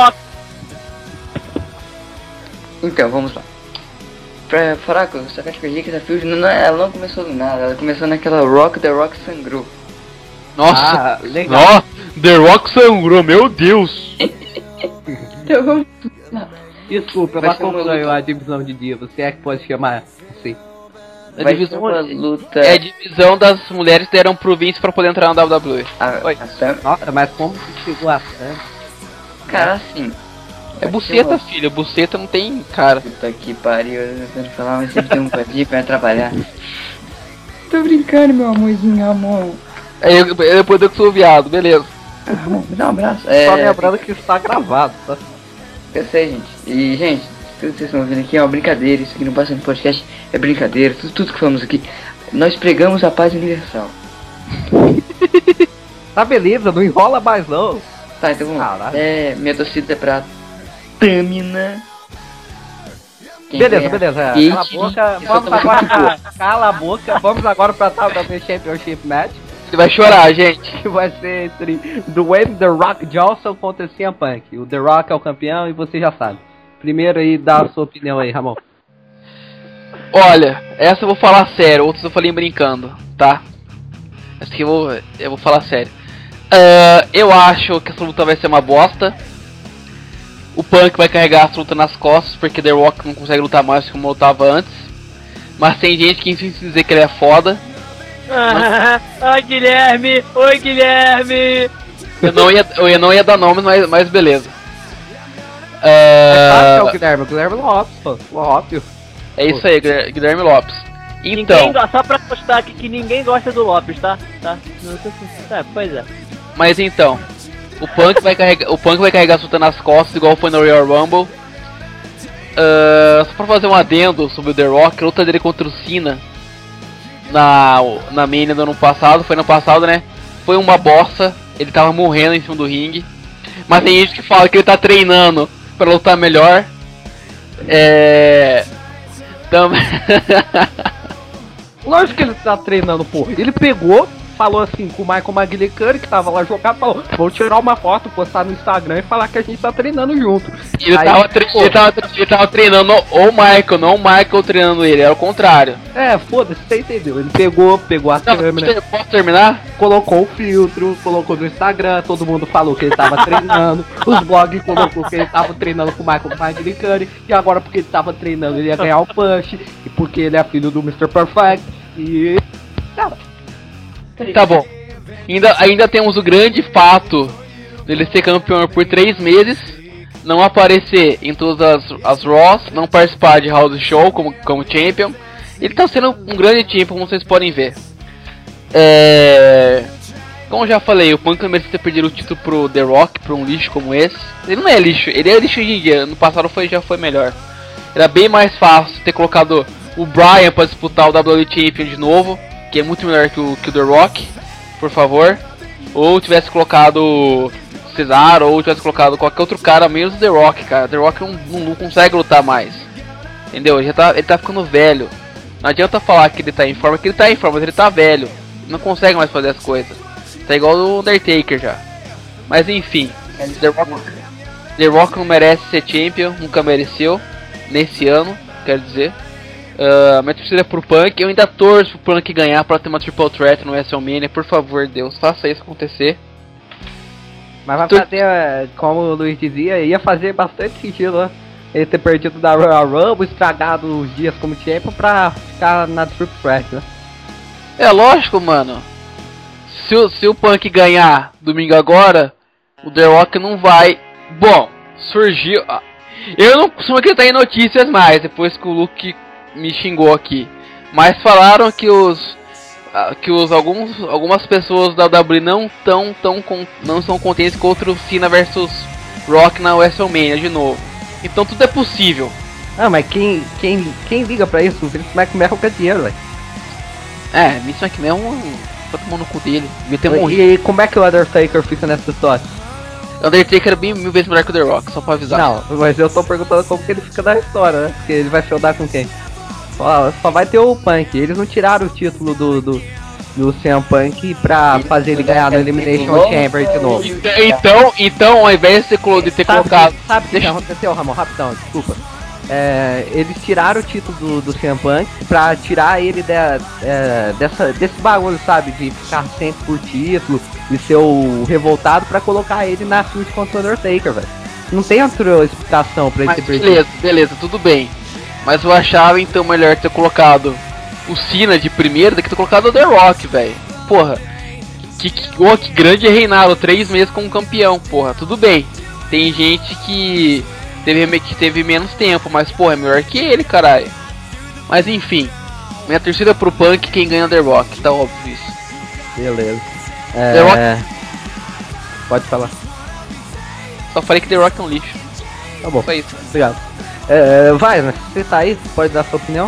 Então, vamos lá. Pra falar com o Sakati perdi que essa field ela não começou do nada, ela começou naquela The Rock sangrou. Nossa, legal. Ó, The Rock sangrou, meu Deus. Então vamos lá. Desculpa, Vai ela ser uma concluiu luta. a divisão de divas, se é que pode chamar assim. Vai ser uma luta... É a divisão das mulheres que deram pro Vince pra poder entrar no WWE. Oi. Nossa, mas como que chegou a Sam? Cara, assim... É buceta, filho. Buceta não tem cara. Puta que pariu, eu tentando falar, mas sempre tem um padinho pra atrapalhar. Tô brincando, meu amorzinho, amor. Aí depois eu que sou viado, beleza. Amor, me dá um abraço. Só lembrando que está gravado, tá? Eu sei, gente. E, gente, tudo que vocês estão ouvindo aqui é uma brincadeira. Isso aqui não passa no podcast, é brincadeira. Tudo que falamos aqui, nós pregamos a paz universal. Tá beleza, não enrola mais não. Tá, então vamos lá. Caralho. Minha torcida é pra Tamina. Beleza. Cala a boca. Vamos agora cala a boca. Vamos agora pra WWE Championship Match. Ele vai chorar, gente. Que vai ser entre Dwayne The Rock Johnson contra CM Punk. O The Rock é o campeão e você já sabe. Primeiro aí, dá a sua opinião aí, Ramon. Olha, essa eu vou falar sério, outras eu falei brincando, tá? Essa aqui eu vou falar sério. Eu acho que essa luta vai ser uma bosta. O Punk vai carregar essa luta nas costas, porque The Rock não consegue lutar mais como lutava antes. Mas tem gente que insiste em dizer que ele é foda. Oi, Guilherme! Oi, Guilherme! Eu não ia dar nomes, mas beleza. É o Guilherme Lopes, pô. Óbvio. É isso aí, Guilherme Lopes. Então, Só pra postar aqui que ninguém gosta do Lopes, tá? Pois é. mas então, o Punk vai carregar a luta nas costas, igual foi no Royal Rumble. Só pra fazer um adendo sobre o The Rock, a luta dele contra o Cena na Mania do ano passado, foi no passado, né? Foi uma bosta, ele tava morrendo em cima do ringue. Mas tem gente que fala que ele tá treinando pra lutar melhor. Lógico que ele tá treinando, pô. Ele pegou, falou assim com o Michael McGillicuddy, que tava lá jogando, falou: vou tirar uma foto, postar no Instagram e falar que a gente tá treinando junto. Ele tava treinando o Michael, não o Michael treinando ele, era o contrário. Foda-se, você entendeu. Ele pegou a câmera. Posso terminar? Colocou o filtro, colocou no Instagram, todo mundo falou que ele tava treinando, os blogs colocou que ele tava treinando com o Michael McGillicuddy, e agora porque ele tava treinando ele ia ganhar o punch, e porque ele é filho do Mr. Perfect, e... cara... Tá bom. Ainda temos o grande fato dele ser campeão por 3 meses, não aparecer em todas as Raws, não participar de House Show como champion. Ele tá sendo um grande champion, como vocês podem ver. Como eu já falei, o Punk não merecia ter perdido o título pro The Rock, pra um lixo como esse. Ele não é lixo, ele é lixo hoje em dia. No passado já foi melhor. Era bem mais fácil ter colocado o Bryan pra disputar o WWE Champion de novo, que é muito melhor que o The Rock, por favor. Ou tivesse colocado o Cesaro, ou tivesse colocado qualquer outro cara, menos o The Rock, cara. The Rock não consegue lutar mais. Entendeu? Ele tá ficando velho. Não adianta falar que ele tá em forma, que ele tá em forma, mas ele tá velho. Não consegue mais fazer as coisas. Tá igual o Undertaker já. Mas enfim, The Rock não merece ser champion, nunca mereceu. Nesse ano, quero dizer. Minha torcida é pro Punk. Eu ainda torço pro Punk ganhar pra ter uma Triple Threat no WrestleMania. Por favor, Deus, faça isso acontecer. Mas vai fazer, como o Luiz dizia, ia fazer bastante sentido, né? Ele ter perdido da Royal Rumble, estragado os dias como champion pra ficar na Triple Threat, né? É lógico, mano. Se o Punk ganhar domingo agora, o The Rock não vai... Bom, surgiu... Eu não costumo acreditar em notícias mais, depois que o Luke me xingou aqui. Mas falaram que algumas pessoas da WWE não são contentes contra o Cena versus Rock na WrestleMania de novo. Então tudo é possível. Mas quem liga pra isso? O Vince McMahon quer dinheiro, velho. Vince McMahon tá tomando o cu dele. Devia ter morrido. E como é que o Undertaker fica nessa história? O Undertaker é bem 1000 vezes melhor que o The Rock, só pra avisar. Não, mas eu tô perguntando como que ele fica na história, né? Porque ele vai feudar com quem? Só vai ter o Punk. Eles não tiraram o título do CM Punk pra fazer ele ganhar no Elimination Chamber de novo. Então, ao invés de ter colocado... Sabe o que aconteceu, Ramon? Rapidão, desculpa. Eles tiraram o título do CM Punk pra tirar ele desse bagulho, sabe? De ficar sempre por título e ser o revoltado, pra colocar ele na feud contra o Undertaker, velho. Não tem outra explicação pra ele ter perdido. Beleza, tudo bem. Mas eu achava então melhor ter colocado o Cena de primeiro do que ter colocado o The Rock, velho. Porra, que grande reinado, 3 meses como campeão, porra, tudo bem. Tem gente que teve menos tempo, mas porra, é melhor que ele, caralho. Mas enfim, minha torcida pro Punk, quem ganha é o The Rock, tá óbvio isso. Beleza. The Rock... Pode falar. Só falei que The Rock é um lixo. Tá bom. Só isso. Obrigado. Vai, né? Você tá aí? Pode dar sua opinião?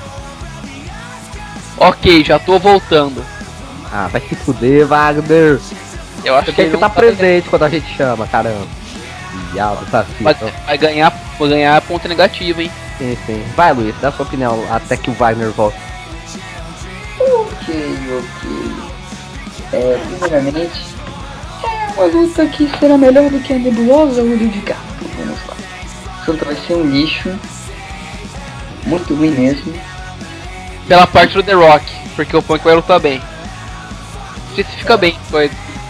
Ok, já tô voltando. Vai se fuder, Wagner. Eu acho Você tem que estar presente quando a gente chama, caramba. Diabo, tá assim. Vou ganhar ponto negativo, hein? Sim. Vai, Luiz, dá sua opinião até que o Wagner volte. Ok. Primeiramente, é uma luta que será melhor do que a nebulosa ou o de gato. Vamos lá. Essa luta vai ser um lixo. Muito ruim mesmo. pela parte do The Rock, porque o Punk vai lutar bem. Não sei se fica bem, foi.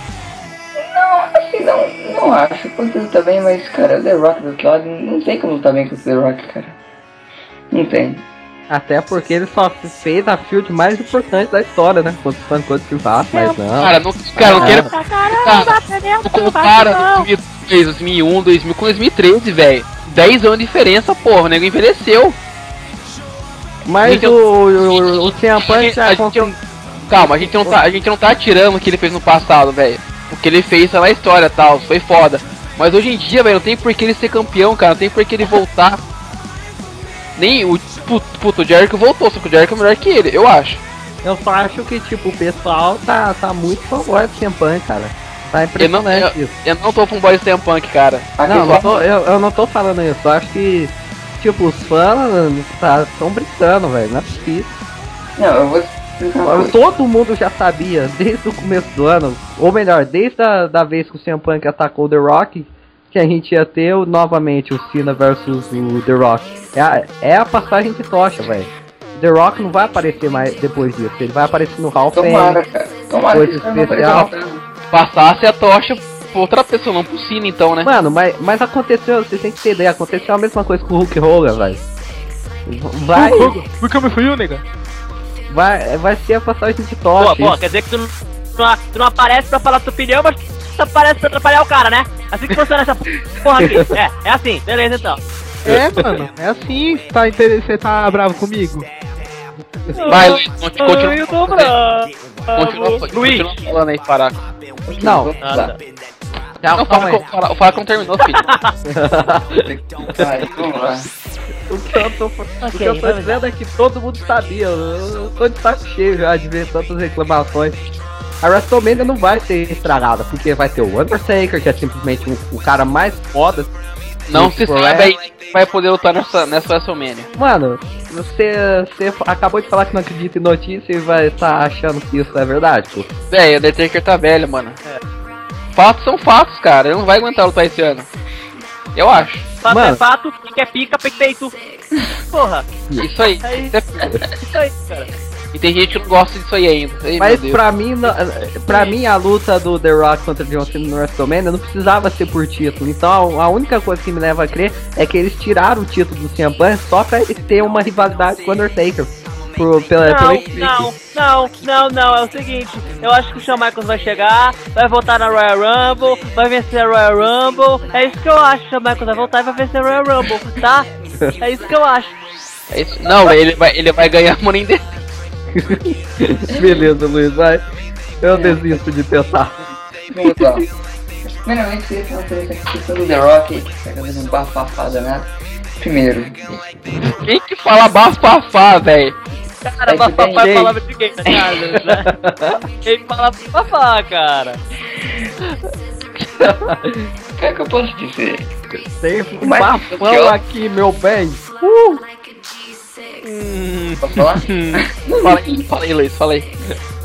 Não acho. Pode lutar bem, mas, cara, o The Rock do outro lado, não tem como lutar bem com o The Rock, cara. Não tem. Até porque ele só fez a field mais importante da história, né? Contra o Punk, contra o Silvato, mas não. Cara, não quero. Cara, não compara 2003, 2001, 2000 com 2013, velho. 10 anos de diferença, porra, o nego envelheceu. Mas o CM Punk já conseguiu. Calma, a gente não tá tirando o que ele fez no passado, velho. O que ele fez na história, tal, foi foda. Mas hoje em dia, velho, não tem por que ele ser campeão, cara, não tem por que ele voltar. Nem o puto, o Jericho voltou, só que o Jericho é melhor que ele, eu acho. Eu só acho que, tipo, o pessoal tá muito fanboy do CM Punk, cara. Tá impressionante isso. Eu não tô fanboy do CM Punk, cara. Não, eu não tô falando isso, eu acho que, tipo, os fãs tão brincando, velho, não é possível. Não, eu vou explicar. Todo mundo já sabia, desde o começo do ano, ou melhor, desde a vez que o CM Punk atacou o The Rock, que a gente ia ter novamente o Cena versus o The Rock. É a passagem de tocha, velho. The Rock não vai aparecer mais depois disso, ele vai aparecer no Hall of Fame. Tomara, cara. Tomara que especial. Passasse a tocha pra outra pessoa, não pro Cena então, né? Mano, mas aconteceu, vocês têm que entender, aconteceu a mesma coisa com o Hulk Hogan, velho. Vai Become for you, nigga. Vai ser a passagem de tocha. Pô, quer dizer que tu não aparece pra falar tua opinião, mas tu aparece pra atrapalhar o cara, né? Assim que funciona essa porra aqui. É assim, beleza então. Mano, é assim, você tá bravo comigo? Vai, Luiz, continua. Eu tô bravo. Luiz. Continua falando aí, Faraco. Não, Nada. Não, o Faraco não terminou, filho. Vamos lá. o que eu tô dizendo é que todo mundo sabia, eu tô de saco cheio já de ver tantas reclamações. A WrestleMania não vai ser estragada, porque vai ter o Undertaker, que é simplesmente o cara mais foda. Não se sabe aí que vai poder lutar nessa WrestleMania. Mano, você acabou de falar que não acredita em notícia e vai estar achando que isso é verdade, pô. Véi, o Undertaker tá velho, mano. Fatos são fatos, cara. Ele não vai aguentar lutar esse ano. Eu acho. Fato Mano. é fato, que é pica, peito. Porra. Isso aí. Isso aí, cara. E tem gente que não gosta disso aí ainda. Ai, Mas meu Deus. pra mim a luta do The Rock contra o John Cena no WrestleMania não precisava ser por título. Então a única coisa que me leva a crer é que eles tiraram o título do CM Punk só pra ele ter uma rivalidade com o Undertaker. Não, é o seguinte, eu acho que o Shawn Michaels vai chegar, vai voltar na Royal Rumble, vai vencer a Royal Rumble, é isso que eu acho, o Shawn Michaels vai voltar e vai vencer a Royal Rumble, tá? É isso que eu acho. É isso. Não, ele vai ganhar Money in the Bank. Beleza, Luiz, vai. Eu desisto de tentar. Vamos lá. Primeiramente, queria falar sobre essa questão do The Rock, que tá dando um bafafá danado. Primeiro, Quem que fala bafafá, velho? Cara, que bafafá tem é palavra de quem, tá ligado, né? Quem fala bafafá, cara. o que é que eu posso dizer? Tem um Mas- bafão aqui, meu bem. Posso falar? Fala aí, Luiz, fala aí.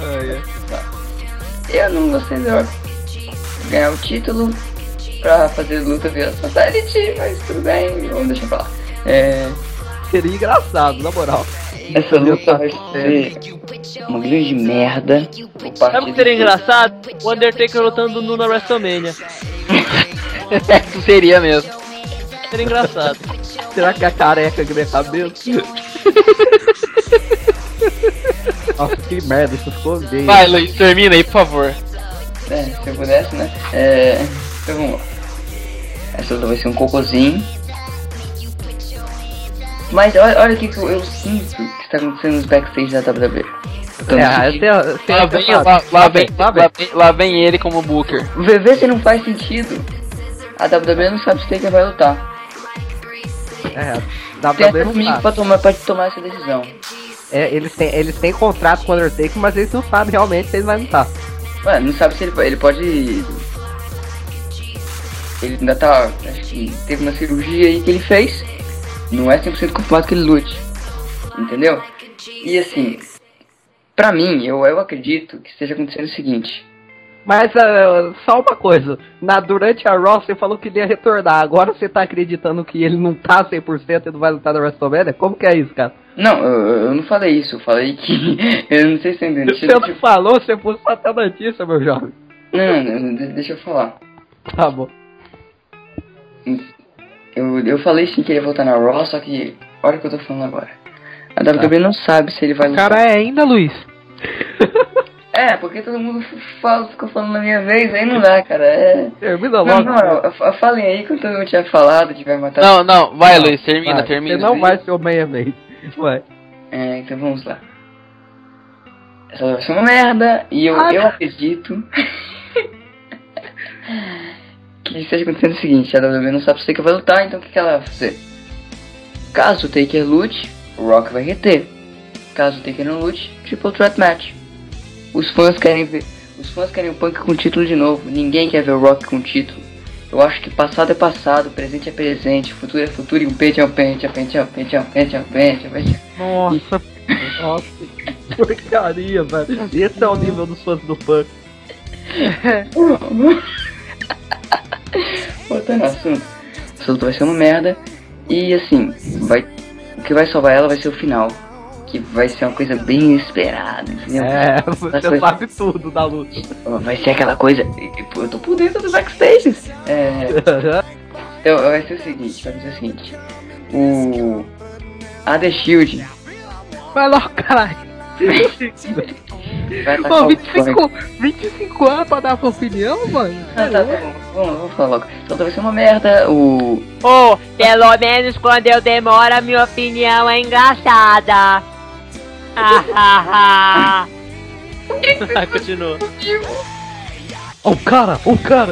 Eu não gostei do The Rock ganhar o título pra fazer luta via Society, mas tudo bem, vamos deixar pra lá. Seria engraçado, na moral. Essa luta vai ser uma grande merda por parte Sabe o que seria engraçado? O Undertaker lutando nu na WrestleMania. Isso seria mesmo. Seria engraçado. Será que a careca que minha cabeça? Nossa, que merda, isso ficou bem. Vai, Luiz, termina aí, por favor. Se eu pudesse, né? Então vamos lá. Essa luta vai ser um cocôzinho. Mas olha o que eu sinto que está acontecendo nos backstage da WWE. Lá vem ele como Booker. Vê se não faz sentido. A WWE não sabe se o Taker vai lutar. Tem até comigo pra tomar essa decisão. Eles têm contrato com o Undertaker, mas eles não sabem realmente se ele vai lutar. Ué, não sabe se ele pode... Ele ainda tá... Acho que teve uma cirurgia aí que ele fez. Não é 100% confirmado que ele lute. Entendeu? E assim... Pra mim, eu acredito que esteja acontecendo o seguinte. Mas só uma coisa, durante a Raw você falou que ele ia retornar, agora você tá acreditando que ele não tá 100% e não vai lutar na WrestleMania? Como que é isso, cara? Não, eu não falei isso, eu falei que... eu não sei se você entendeu. Você não falou, você fosse até notícia, meu jovem. Não, deixa eu falar. Tá bom. Eu falei sim que ele ia voltar na Raw, só que olha o que eu tô falando agora. A WWE não sabe se ele vai lutar. Cara, é ainda, Luiz? É, porque todo mundo fica falando na minha vez, aí não dá, cara. Termina logo. Não, falem aí que todo mundo tinha falado que vai matar. Não, vai, Luiz, termina. Você não vai ser o meia-meia. Vai. Então vamos lá. Essa vai ser uma merda, e eu acredito que esteja acontecendo o seguinte: a WWE não sabe se o Taker vai lutar, então o que ela vai fazer? Caso o Taker lute, o Rock vai reter. Caso o Taker não lute, Triple Threat Match. Os fãs querem o Punk com título de novo. Ninguém quer ver o Rock com título. Eu acho que passado é passado, presente é presente, futuro é futuro e um pente é um pente, é pente é um pente, é um pente é um pente, é um pente. Nossa, Porcaria, velho. Esse é o nível dos fãs do Punk. Voltando ao assunto, essa luta vai ser uma merda. E assim, o que vai salvar ela vai ser o final, que vai ser uma coisa bem inesperada, entendeu? Você sabe tudo da luta. Vai ser aquela coisa... Eu tô por dentro dos backstage. Então vai ser o seguinte, a The Shield vai logo, caralho. vai atacar Pô, o Punk. 25 anos pra dar sua opinião, mano? Tá bom, vamos falar logo. Então vai ser uma merda, Pelo menos quando eu demoro, a minha opinião é engraçada. Continua. O cara.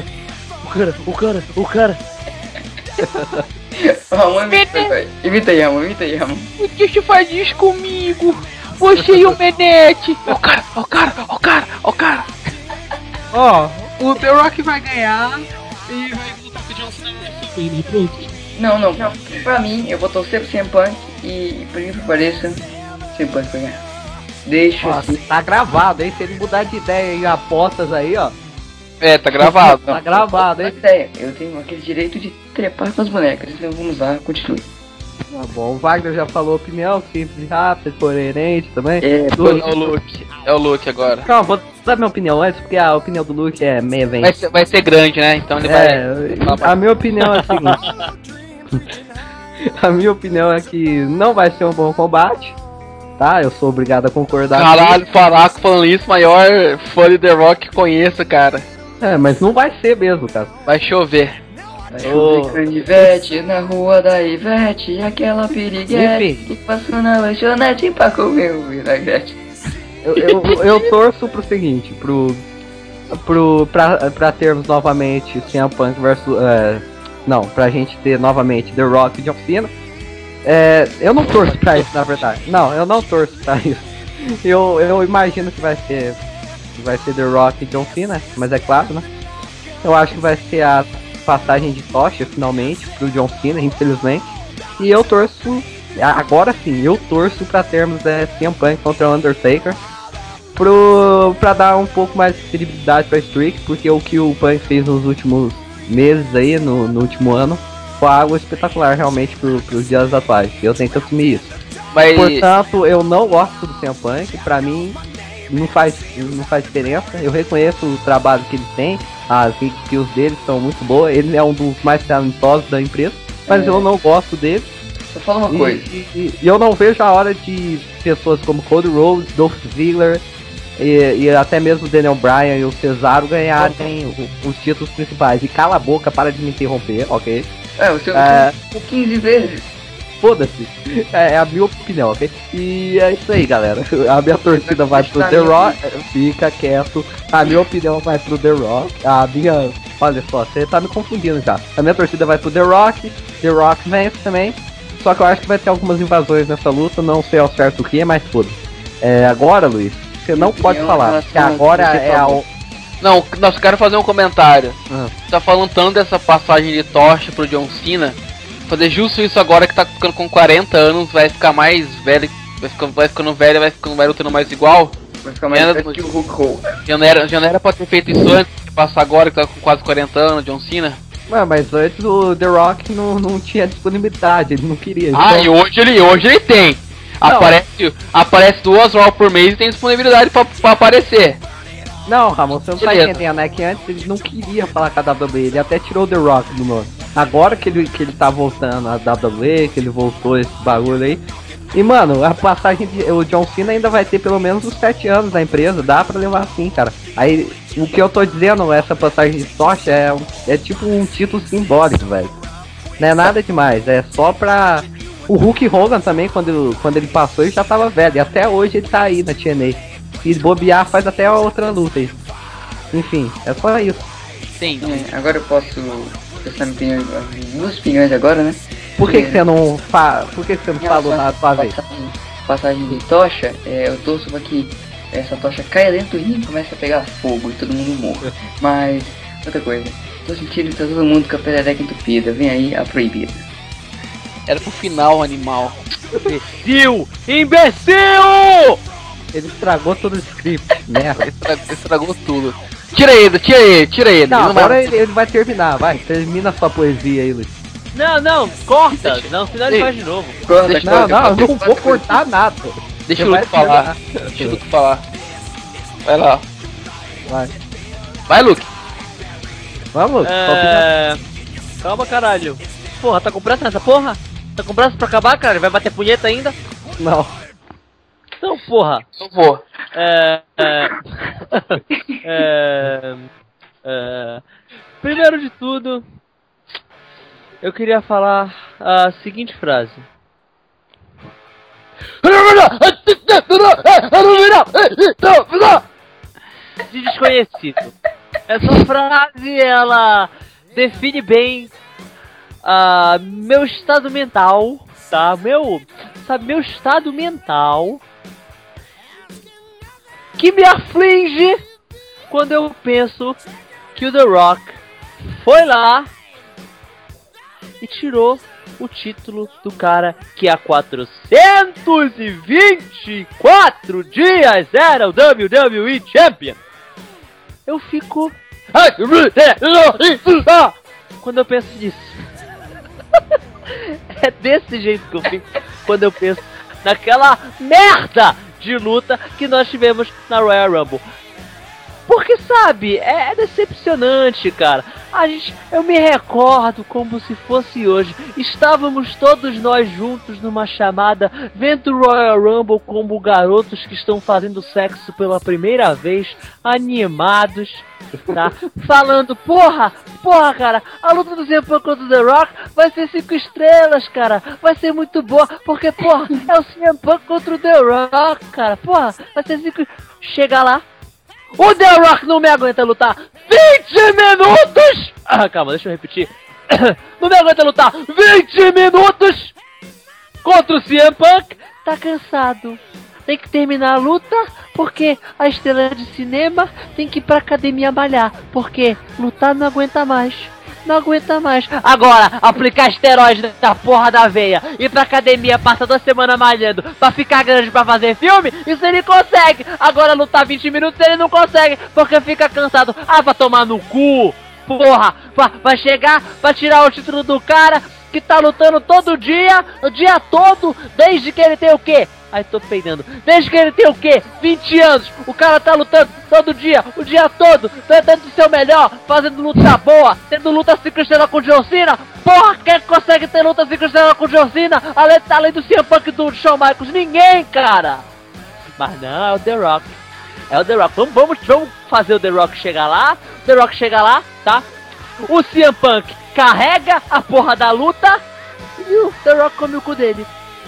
Ramon, imita aí, Ramon. O Ticho faz isso comigo. Você e o Menete. Ó o cara. Ó, o The Rock vai ganhar e vai lutar com o John Cena no WrestleMania, pronto. Não. Pra mim, eu vou torcer pro CM Punk e, por incrível que pareça, CM Punk vai ganhar. Deixa Nossa, assim. tá gravado, hein? Se ele mudar de ideia em apostas aí, ó. Tá gravado. Tá gravado, hein? Eu tenho aquele direito de trepar com as bonecas, então vamos lá, continue. Tá bom, o Wagner já falou a opinião, simples, rápida, coerente também. É o Luke agora. Calma, vou dar minha opinião antes, porque a opinião do Luke é meia vende. Vai ser grande, né? Então ele vai... A minha opinião é a seguinte. A minha opinião é que não vai ser um bom combate, tá? Eu sou obrigado a concordar. Caralho, falando isso, maior fã de The Rock que conheço, cara. Mas não vai ser mesmo, cara. Vai chover. Vai chover canivete na rua da Ivete, aquela piriguete que passou na lanchonete pra comer o vinagrete. Eu torço pro seguinte, pra termos novamente CM Punk versus... pra gente ter novamente The Rock e John Cena. Eu não torço pra isso, na verdade. Não, eu não torço pra isso. Eu imagino que vai ser The Rock e John Cena, mas é claro, né? Eu acho que vai ser a passagem de tocha, finalmente, pro John Cena, infelizmente. E eu torço, agora sim, eu torço pra termos CM Punk contra o Undertaker. Pra dar um pouco mais de credibilidade pra Streak, porque o que o Punk fez nos últimos meses aí, no último ano, foi algo espetacular realmente pros dias atuais. Eu tenho que assumir isso. Portanto, eu não gosto do CM Punk, pra mim não faz diferença. Eu reconheço o trabalho que ele tem, as skills dele são muito boas, ele é um dos mais talentosos da empresa, mas eu não gosto dele. Só fala uma coisa. E eu não vejo a hora de pessoas como Cody Rhodes, Dolph Ziggler e até mesmo o Daniel Bryan e o Cesaro ganharem os títulos principais. E cala a boca, para de me interromper, ok? Por 15 vezes. Foda-se. É a minha opinião, ok? E é isso aí, galera. A minha torcida vai pro The Rock. Fica quieto. A minha opinião vai pro The Rock. A minha... Olha só, você tá me confundindo já. A minha torcida vai pro The Rock. The Rock vence também. Só que eu acho que vai ter algumas invasões nessa luta. Não sei ao certo o que, mas foda-se. Agora, Luiz, você não pode falar. Que agora é a... Não, eu quero fazer um comentário. Tá falando tanto dessa passagem de tocha pro John Cena. Fazer justo isso agora que tá ficando com 40 anos, vai ficar mais velho, vai ficando velho, vai lutando mais igual. Vai ficar mais velho que o Hulk Hogan. Já não era pra ter feito isso antes, passar agora que tá com quase 40 anos, John Cena. Mas antes o The Rock não tinha disponibilidade, ele não queria. Ah, então- e hoje ele tem. Aparece 2 Raw por mês e tem disponibilidade pra aparecer. Não, Ramon, você não tá Beleza. entendendo, é que antes ele não queria falar com a WWE, ele até tirou o The Rock do nome. Agora que ele tá voltando a WWE, que ele voltou esse bagulho aí. E mano, a passagem o John Cena ainda vai ter pelo menos uns 7 anos na empresa, dá pra levar assim, cara. Aí, o que eu tô dizendo, essa passagem de tocha é tipo um título simbólico, velho. Não é nada demais, é só pra... O Hulk Hogan também, quando ele passou, ele já tava velho, e até hoje ele tá aí na TNA. E bobear faz até a outra luta aí. Enfim, é só isso. Sim. Agora eu posso prestar duas opiniões agora, né? Por que você não falou nada pra vez? Passagem de tocha, eu torço pra que essa tocha caia dentro do ringue e comece a pegar fogo e todo mundo morra. Mas, outra coisa, tô sentindo que tá todo mundo com a perereca entupida, vem aí a proibida. Era pro final, animal. Imbecil! Imbecil! Ele estragou todo o script, merda. Estragou tudo. Tira ele. Não, Ele agora vai- ele vai terminar, vai. Termina sua poesia aí, Luiz. Não, corta! Não, senão ele faz de novo. Corta, Deixa- corta, Não, eu corta, não vou cortar nada. Deixa Você o vai Luke falar. terminar. Deixa o Luke falar. Vai lá. Vai. Vai, Luke. Vamos, Calma, caralho. Porra, tá com pressa nessa porra? Tá com pressa pra acabar, cara? Vai bater punheta ainda? Não. Então, porra. Não vou. Primeiro de tudo, eu queria falar a seguinte frase. De desconhecido. Essa frase, ela define bem meu estado mental, tá? Meu estado mental que me aflige quando eu penso que o The Rock foi lá e tirou o título do cara que há 424 dias era o WWE Champion. Eu fico... quando eu penso nisso. É desse jeito que eu fico quando eu penso naquela merda de luta que nós tivemos na Royal Rumble. Porque, sabe, é decepcionante, cara. Eu me recordo como se fosse hoje. Estávamos todos nós juntos numa chamada, vendo o Royal Rumble como garotos que estão fazendo sexo pela primeira vez, animados, tá? Falando, porra, cara, a luta do CM Punk contra o The Rock vai ser 5 estrelas, cara. Vai ser muito boa, porque, porra, é o CM Punk contra o The Rock, cara. Porra, vai ser 5... Chega lá. O The Rock não me aguenta lutar 20 minutos! Calma, deixa eu repetir. Não me aguenta lutar 20 minutos contra o CM Punk. Tá cansado. Tem que terminar a luta, porque a estrela de cinema tem que ir pra academia malhar. Porque lutar não aguenta mais. Não aguenta mais. Agora, aplicar esteroide da porra da veia, ir pra academia, passa 2 semanas malhando pra ficar grande pra fazer filme, isso ele consegue. Agora, lutar 20 minutos ele não consegue, porque fica cansado. Ah, vai tomar no cu. Porra, vai chegar, vai tirar o título do cara que tá lutando todo dia, o dia todo, desde que ele tem o quê? Ai, tô peidando. Desde que ele tem o quê? 20 anos. O cara tá lutando todo dia, o dia todo, tentando ser o melhor, fazendo luta boa, tendo luta 5 estrelas com o John Cena. Porra, quem consegue ter luta 5 estrelas com o John Cena? Além do CM Punk e do Shawn Michaels? Ninguém, cara. Mas não, é o The Rock. É o The Rock. Vamos fazer o The Rock chegar lá. The Rock chega lá, tá? O CM Punk carrega a porra da luta e o The Rock come o cu dele.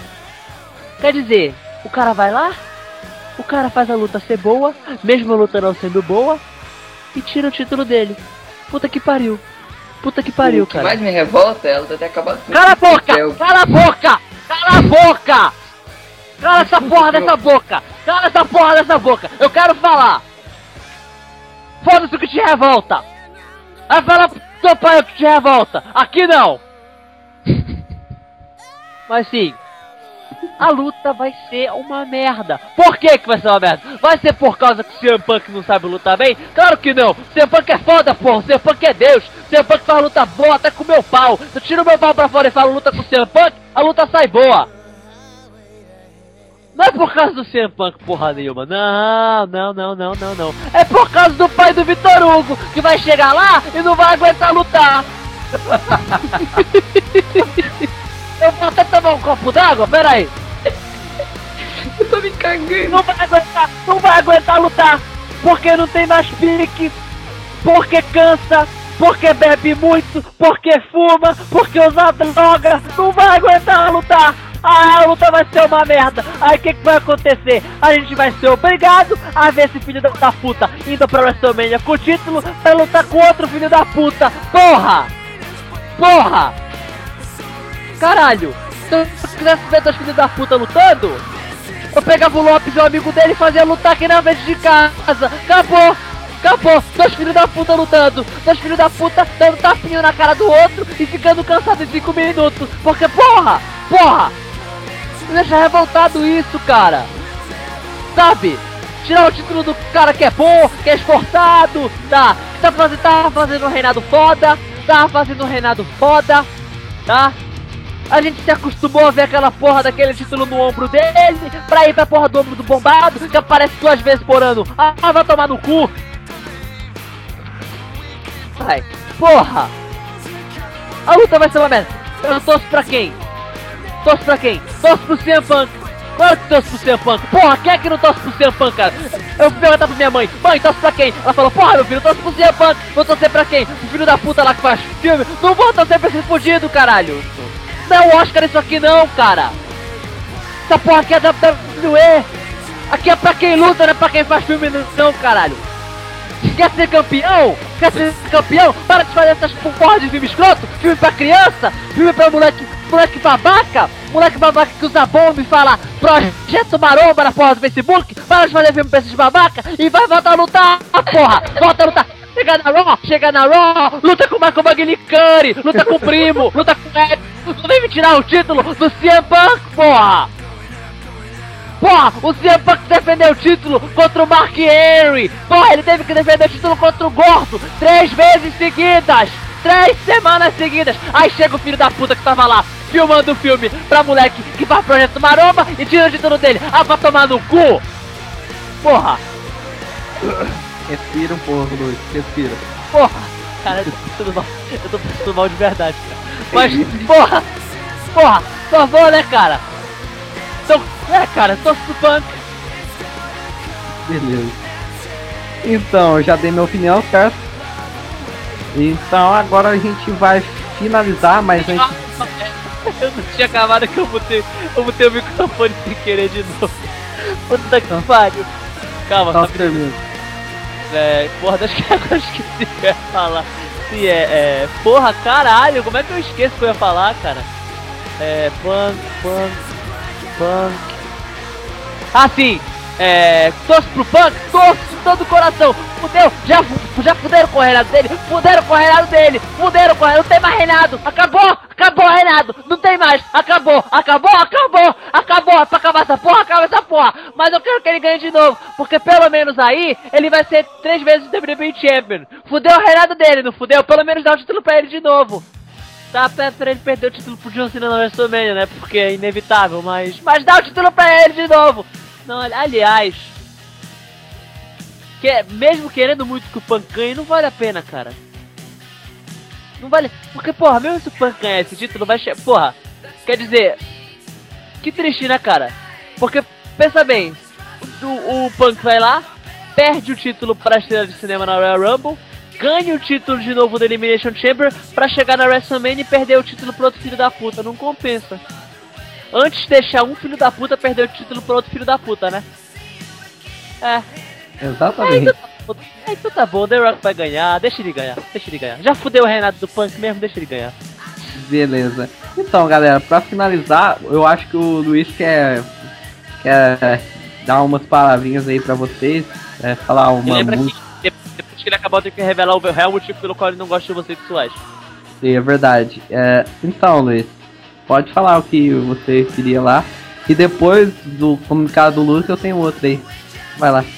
Quer dizer, o cara vai lá, o cara faz a luta ser boa, mesmo a luta não sendo boa, e tira o título dele. Puta que pariu. Puta que pariu, O que cara. mais me revolta é ela ter acabado com Cala a boca! É o- Cala a boca! Cala a boca! Cala essa porra dessa boca! Cala essa porra dessa boca! Eu quero falar! Foda-se o que te revolta! Vai falar pro teu pai o que te revolta! Aqui não! Mas sim, a luta vai ser uma merda. Por que vai ser uma merda? Vai ser por causa que o CM Punk não sabe lutar bem? Claro que não. O CM Punk é foda, porra. O CM Punk é Deus. O CM Punk faz luta boa até com o meu pau. Se eu tiro o meu pau pra fora e falo luta com o CM Punk, a luta sai boa. Não é por causa do CM Punk, porra nenhuma. Não. É por causa do pai do Vitor Hugo, que vai chegar lá e não vai aguentar lutar. Eu vou até tomar um copo d'água, pera aí. Eu tô me cagando. Não vai aguentar lutar. Porque não tem mais pique. Porque cansa. Porque bebe muito. Porque fuma. Porque usa droga. Não vai aguentar lutar. A luta vai ser uma merda. Aí o que vai acontecer? A gente vai ser obrigado a ver esse filho da puta indo pra WrestleMania com o título pra lutar com outro filho da puta. Porra! Caralho! Se eu quisesse ver dois filhos da puta lutando, eu pegava o Lopes e o amigo dele e fazia lutar aqui na frente de casa. Acabou! Dois filhos da puta lutando. Dois filhos da puta dando tapinho na cara do outro e ficando cansado em 5 minutos. Porque porra! Me deixa revoltado isso, cara. Sabe? Tirar o título do cara que é bom, que é esforçado, tá? Tava fazendo um reinado foda. Tá? A gente se acostumou a ver aquela porra daquele título no ombro dele, pra ir pra porra do ombro do bombado, que aparece 2 vezes por ano. Vai tomar no cu. Vai. Porra. A luta vai ser uma merda. Eu torço pra quem? Torço pro CM Punk. Claro que torço pro CM Punk. Porra, quem é que não torce pro CM Punk, cara? Eu fui perguntar pra minha mãe. Mãe, torce pra quem? Ela falou, porra, meu filho, torce pro CM Punk. Vou torcer pra quem? O filho da puta lá que faz filme. Não vou torcer pra esse fudido, caralho. Não é o Oscar isso aqui não, cara. Essa porra aqui é da WWE. Aqui é pra quem luta, não é pra quem faz filme não, caralho. Quer ser campeão? Para de fazer essas porra de filme escroto. Filme pra criança. Filme pra moleque babaca. Moleque babaca que usa bomba e fala Projeto Maromba na porra do Facebook. Para de fazer filme pra esses babaca e vai voltar a lutar, porra. Volta a lutar. Chega na Raw, luta com o Michael Magnicani, luta com o Primo, luta com o Ed. Não vem me tirar o título do CM Punk, porra. Porra, o CM Punk defendeu o título contra o Mark Henry. Porra, ele teve que defender o título contra o Gordo 3 vezes seguidas. 3 semanas seguidas. Aí chega o filho da puta que tava lá filmando o filme pra moleque que faz Projeto Maromba e tira o título dele. Pra tomar no cu. Porra. Respira um pouco, Luiz. Respira. Porra. Cara, eu tô passando mal de verdade, cara. Mas, porra. Por favor, né, cara? Torço pro Punk. Beleza. Então, eu já dei minha opinião, certo? Então, agora a gente vai finalizar, mas antes... Eu não tinha acabado que eu botei o microfone sem querer de novo. Puta que pariu. Calma, Então, só termina. porra, acho que agora eu esqueci o que eu ia falar. Sim, porra, caralho, como é que eu esqueço o que eu ia falar, cara? Punk. Ah, sim! Torço pro Punk, torço de todo o coração! Fudeu! Já fuderam com o reinado dele! Não tem mais reinado! Acabou o reinado! Não tem mais! Acabou! É pra acabar essa porra! Mas eu quero que ele ganhe de novo! Porque pelo menos aí, ele vai ser 3 vezes WWE Champion! Fudeu o reinado dele, não fudeu? Pelo menos dá o título pra ele de novo! Tá perto pra ele perder o título pro John Cena na WrestleMania, né? Porque é inevitável, mas dá o título pra ele de novo! Não, aliás, mesmo querendo muito que o Punk ganhe, não vale a pena, cara. Não vale, porque, porra, mesmo se o Punk ganhar esse título, vai... Porra, quer dizer, que triste, né, cara? Porque, pensa bem, o Punk vai lá, perde o título pra estrela de cinema na Royal Rumble, ganha o título de novo da Elimination Chamber pra chegar na WrestleMania e perder o título pro outro filho da puta. Não compensa. Antes de deixar um filho da puta perder o título pro outro filho da puta, né? Exatamente. Então tá bom, The Rock vai ganhar, deixa ele ganhar. Já fudeu o reinado do Punk mesmo, deixa ele ganhar. Beleza. Então, galera, pra finalizar, eu acho que o Luiz quer dar umas palavrinhas aí pra vocês, falar uma Lembra música. que depois que ele acabar, tem que revelar o real motivo pelo qual ele não gosta de vocês sexuais. Sim, é verdade. Então, Luiz, pode falar o que você queria lá. E depois do comunicado do Lúcio eu tenho outro aí. Vai lá.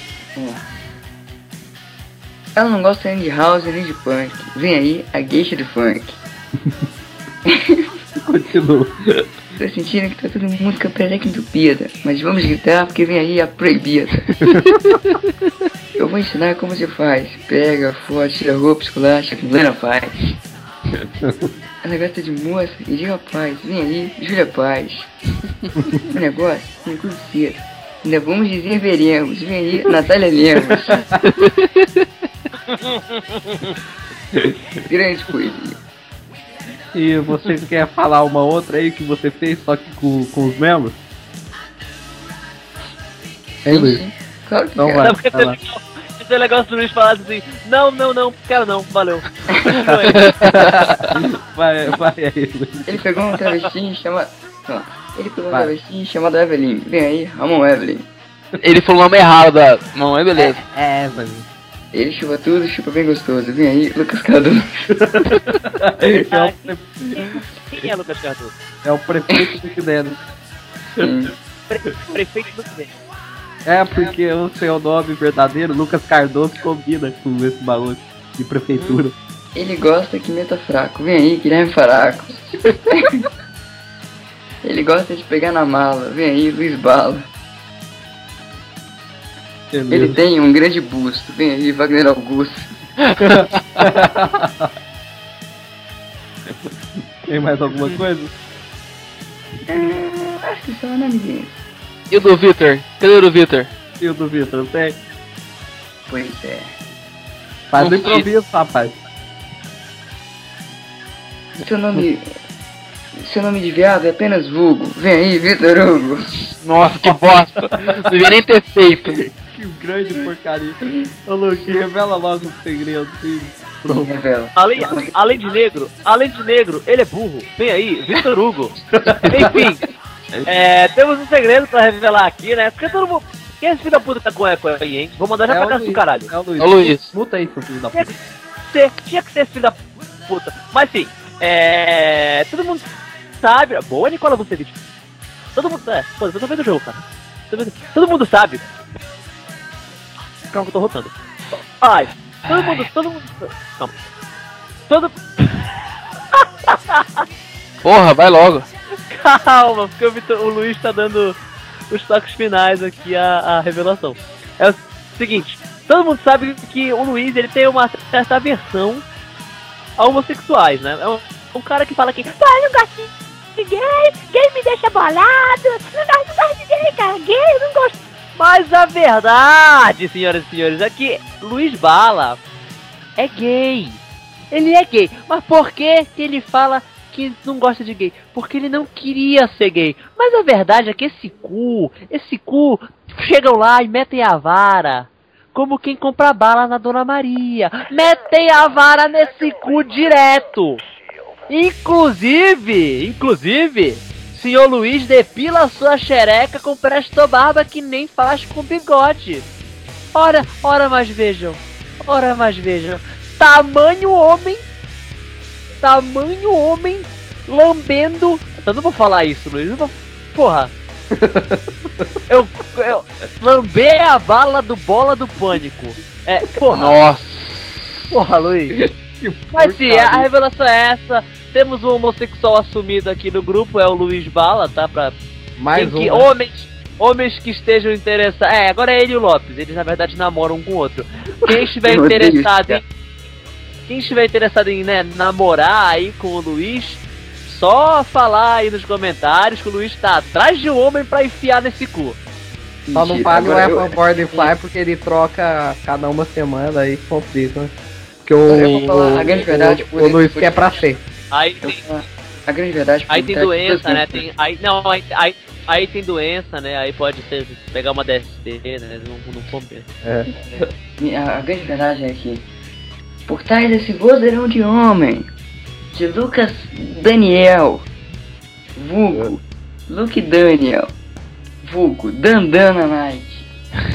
Ela não gosta nem de house nem de punk. Vem aí, a geisha do funk. Continua. Tô sentindo que tá tudo música pereca entupida, mas vamos gritar porque vem aí a proibida. Eu vou ensinar como se faz. Pega, foge, tira roupa, esculacha, com plena paz. Ela gosta de moça e de rapaz. Vem aí, Júlia Paz. O negócio não é tudo cedo. Ainda vamos dizer veremos. Vem aí, Natália Lemos. Grande poesia. E você quer falar uma outra aí que você fez só que com os membros? Hein, Luiz? Sim, claro que Não quero. vai. Sabe o que vai lá. é legal se o Luiz falasse assim, não, quero não, valeu. Vai aí, Luiz. Ele pegou um travesti chamado... Ele pegou um Vai. travesti chamado Evelyn. Vem aí, Ramon Evelyn. Ele falou o nome errado da. Não, é beleza. Mas... Ele chupa tudo, chupa bem gostoso. Vem aí, Lucas Cardoso. Quem é Lucas Cardoso? É o prefeito do Quideno. Sim. Prefeito do Quideno. É porque o seu nome verdadeiro, Lucas Cardoso, combina com esse bagulho de prefeitura. Ele gosta que meta fraco. Vem aí, Guilherme Faraco. Ele gosta de pegar na mala. Vem aí, Luiz Bala. Ele tem um grande busto. Vem aí, Wagner Augusto. Tem mais alguma coisa? Acho que só o nome dele. E o do Vitor? Cadê o do Vitor? E o do Vitor, não tem? Pois é. Faz o improviso, rapaz. Seu nome de viado é apenas Vulgo. Vem aí, Vitor Hugo. Nossa, que bosta! Não devia nem ter feito. Que grande porcaria. Ô, Luke, revela logo o segredo, filho. Pronto. Revela. Além de negro, ele é burro. Vem aí, Vitor Hugo. Enfim, temos um segredo pra revelar aqui, né? Porque todo mundo... Quem é esse filho da puta que tá com eco aí, hein? Vou mandar já pra casa do caralho. É o Luiz. Ô, Luiz. Muta aí, seu filho da Tinha puta. tinha que ser esse filho da puta. Mas sim, todo mundo sabe... Boa, Nicola Vucevic. Todo mundo... Pô, eu tô vendo o jogo, cara. Todo mundo sabe. Calma que eu tô rotando. Ai, todo mundo... Calma. Porra, vai logo. Calma, porque o Luiz tá dando os toques finais aqui à revelação. É o seguinte, todo mundo sabe que o Luiz, ele tem uma certa aversão a homossexuais, né? É um cara que fala que eu não gosto de gay me deixa bolado, não gosto de gay, cara, gay, eu não gosto. Mas a verdade, senhoras e senhores, é que Luiz Bala é gay. Ele é gay. Mas por que ele fala que não gosta de gay? Porque ele não queria ser gay. Mas a verdade é que esse cu, chegam lá e metem a vara. Como quem compra bala na Dona Maria. Metem a vara nesse cu direto. Inclusive, senhor Luiz depila sua xereca com presto barba que nem faz com bigode. Ora mais vejam. Tamanho homem lambendo. Eu não vou falar isso, Luiz. Eu vou... Porra. eu lamber a bala do Bola do Pânico. Porra. Nossa. Porra, Luiz. Mas sim, a revelação é essa. Temos um homossexual assumido aqui no grupo, é o Luiz Bala, tá? Mais um. Homens que estejam interessados. Agora é ele e o Lopes. Eles na verdade namoram um com o outro. Quem estiver interessado em namorar aí com o Luiz, só falar aí nos comentários que o Luiz tá atrás de um homem pra enfiar nesse cu. Só não paga o Apple Board Fly porque ele troca cada uma semana aí complica, né? Porque o Luiz quer pra ser. Aí A grande verdade... Aí tem doença, né? Aí tem doença, né? Aí pode ser pegar uma DST, né? Não compensa. A grande verdade é que por trás desse vozeirão de homem, de Lucas Daniel, vulgo Luke Daniel, vulgo Dandana Night.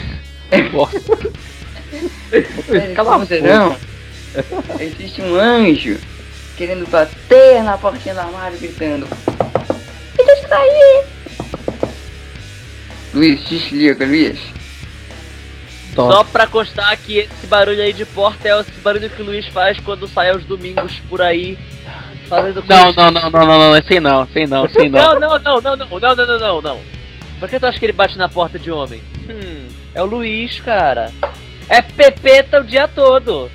Cala a vozeirão. Existe um anjo querendo bater na portinha do armário gritando: me deixa sair! Luiz, desliga, Luiz. Só pra constar que esse barulho aí de porta é esse barulho que o Luiz faz quando sai aos domingos por aí. Fazendo Não, sei não. Não. Por que tu acha que ele bate na porta de homem? É o Luiz, cara. É pepeta o dia todo.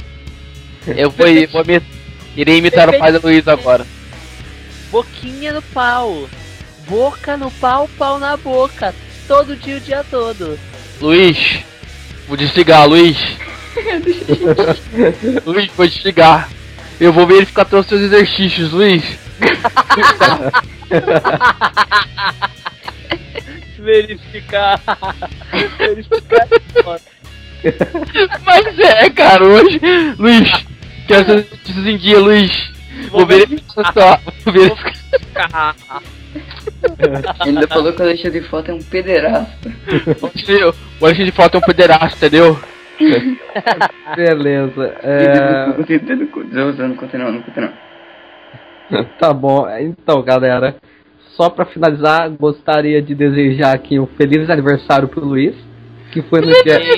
Irei imitar o pai do Luiz agora. Boquinha no pau. Boca no pau, pau na boca. Todo dia, o dia todo. Luiz, vou desligar, Luiz. Luiz, vou desligar. Eu vou verificar todos os seus exercícios, Luiz. Verificar. Mas cara, hoje, Luiz, quero ser exercícios em dia, Luiz. Vou verificar só. Ainda falou que o Alexandre Frota é um pederasta. O Alexandre Frota é um pederasta, entendeu? Beleza. Não conta não. Tá bom. Então, galera, só pra finalizar, gostaria de desejar aqui um feliz aniversário pro Luiz, que foi no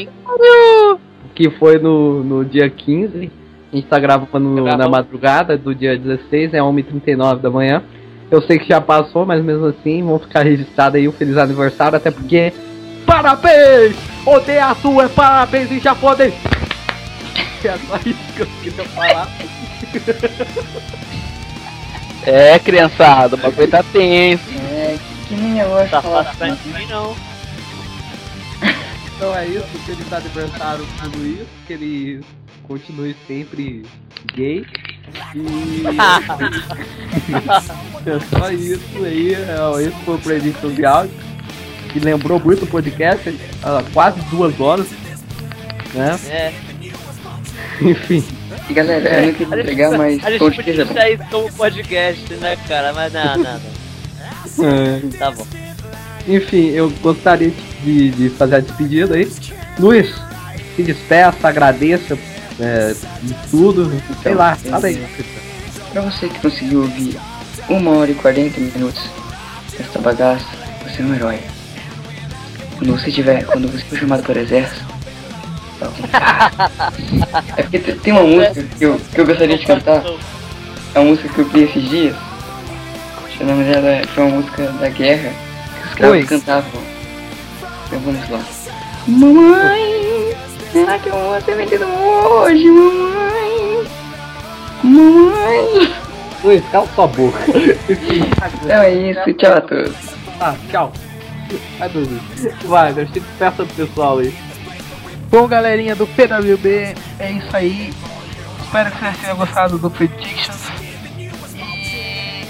dia 15. A gente tá gravando na madrugada do dia 16, é 1h39 da manhã. Eu sei que já passou, mas mesmo assim, vão ficar registrado aí o feliz aniversário, até porque... Parabéns! Odeia a tua, parabéns em japonês! É só isso que eu queria falar. Criançada, o bagulho tá tenso. Que nem eu gosto de falar pra mim não. Então é isso, feliz aniversário pro Luiz, que ele continue sempre gay. E é só isso aí, esse foi o Prediction de áudio, que lembrou muito o podcast, quase 2 horas, né? Enfim. E galera, eu não queria entregar, mas... A gente podia deixar isso como podcast, né, cara? Mas não. Tá bom. Enfim, eu gostaria de fazer a despedida aí. Luiz, se despeça, agradeça de tudo, sei lá, fala aí. Pra você que conseguiu ouvir 1h40 dessa bagaça, você é um herói. Quando você for chamado para o exército, é porque tem uma música que eu gostaria de cantar. É uma música que eu vi esses dias. O nome dela foi uma música da guerra que os caras cantavam. Então vamos lá. Mamãe, será que eu vou ser vendido hoje, mamãe? Mamãe. Luiz, cala sua boca. Então é isso, tchau a todos. Tchau. Vai dormir. Vai, se despeça do pessoal aí. Bom, galerinha do PWB, é isso aí. Espero que vocês tenham gostado do Predictions. E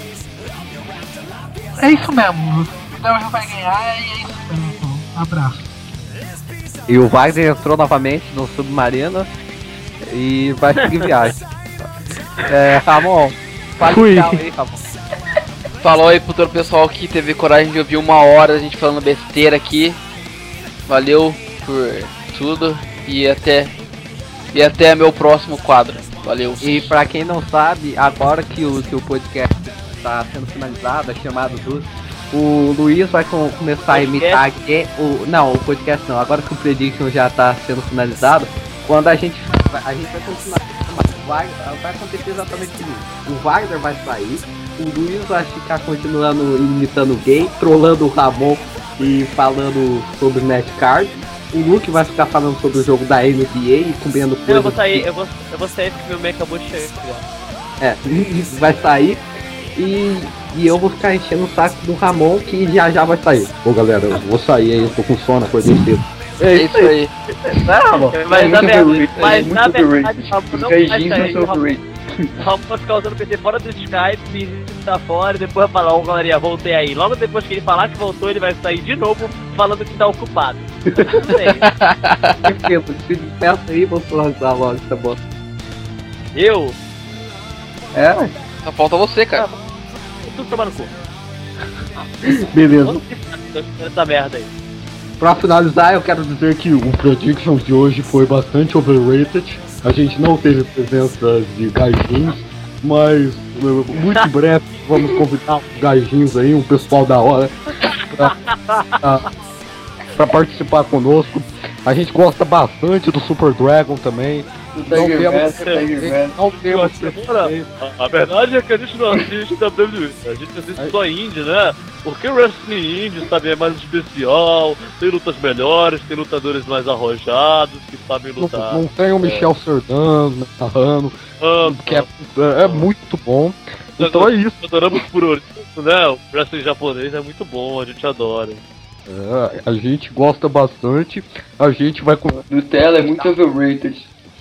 é isso mesmo. O Delta vai ganhar e é isso mesmo. Um abraço. E o Wagner entrou novamente no submarino e vai seguir viagem. Ramon, fale tchau aí, Ramon. Falou aí pro todo o pessoal que teve coragem de ouvir 1 hora a gente falando besteira aqui. Valeu por tudo e até meu próximo quadro. Valeu. E pra quem não sabe, agora que o podcast está sendo finalizado, é chamado do... O Luiz vai começar a imitar o podcast não, agora que o Prediction já está sendo finalizado, quando a gente vai continuar, vai acontecer exatamente isso. O Wagner vai sair, o Luiz vai ficar continuando imitando o gay, trollando o Ramon e falando sobre Netcard. O Luke vai ficar falando sobre o jogo da NBA e comendo coisas. Eu vou sair porque meu meio acabou de chegar. Vai sair e eu vou ficar enchendo o saco do Ramon que já vai sair. Ô galera, eu vou sair aí, eu tô com sono, acordei cedo. É isso aí. Ramon. Mas na verdade, não vai o Ramon vai ficar usando o PC fora do Skype, fingindo que tá fora, e depois vai falar, galerinha, voltei aí. Logo depois que ele falar que voltou, ele vai sair de novo falando que tá ocupado. Se despeça aí, vou lançar logo essa bosta. Eu? Só falta você, cara. Tudo tomar no cu. Beleza. Essa merda aí. Pra finalizar, eu quero dizer que o Predictions de hoje foi bastante overrated. A gente não teve presença de gaijins, mas muito em breve vamos convidar os gaijins aí, um pessoal da hora, pra participar conosco. A gente gosta bastante do Super Dragon também. Não temos a verdade é que a gente não assiste WWE, a gente assiste só indie, né? Porque o Wrestling Indie, sabe, é mais especial, tem lutas melhores, tem lutadores mais arrojados que sabem lutar. Não tem o Michel Sardano narrando, que é muito bom. Então é isso. Adoramos por isso, né? O wrestling japonês é muito bom, a gente adora. A gente gosta bastante, a gente vai com... Nutella é muito overrated.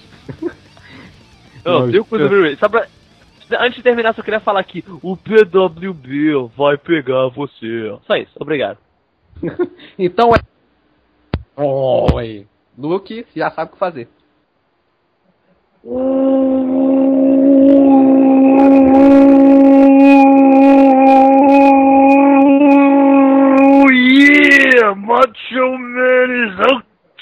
Não, tem coisa overrated. Antes de terminar, só queria falar aqui, o PWB vai pegar você. Só isso, obrigado. Então é... Oi. Luke já sabe o que fazer. Macho Man is out.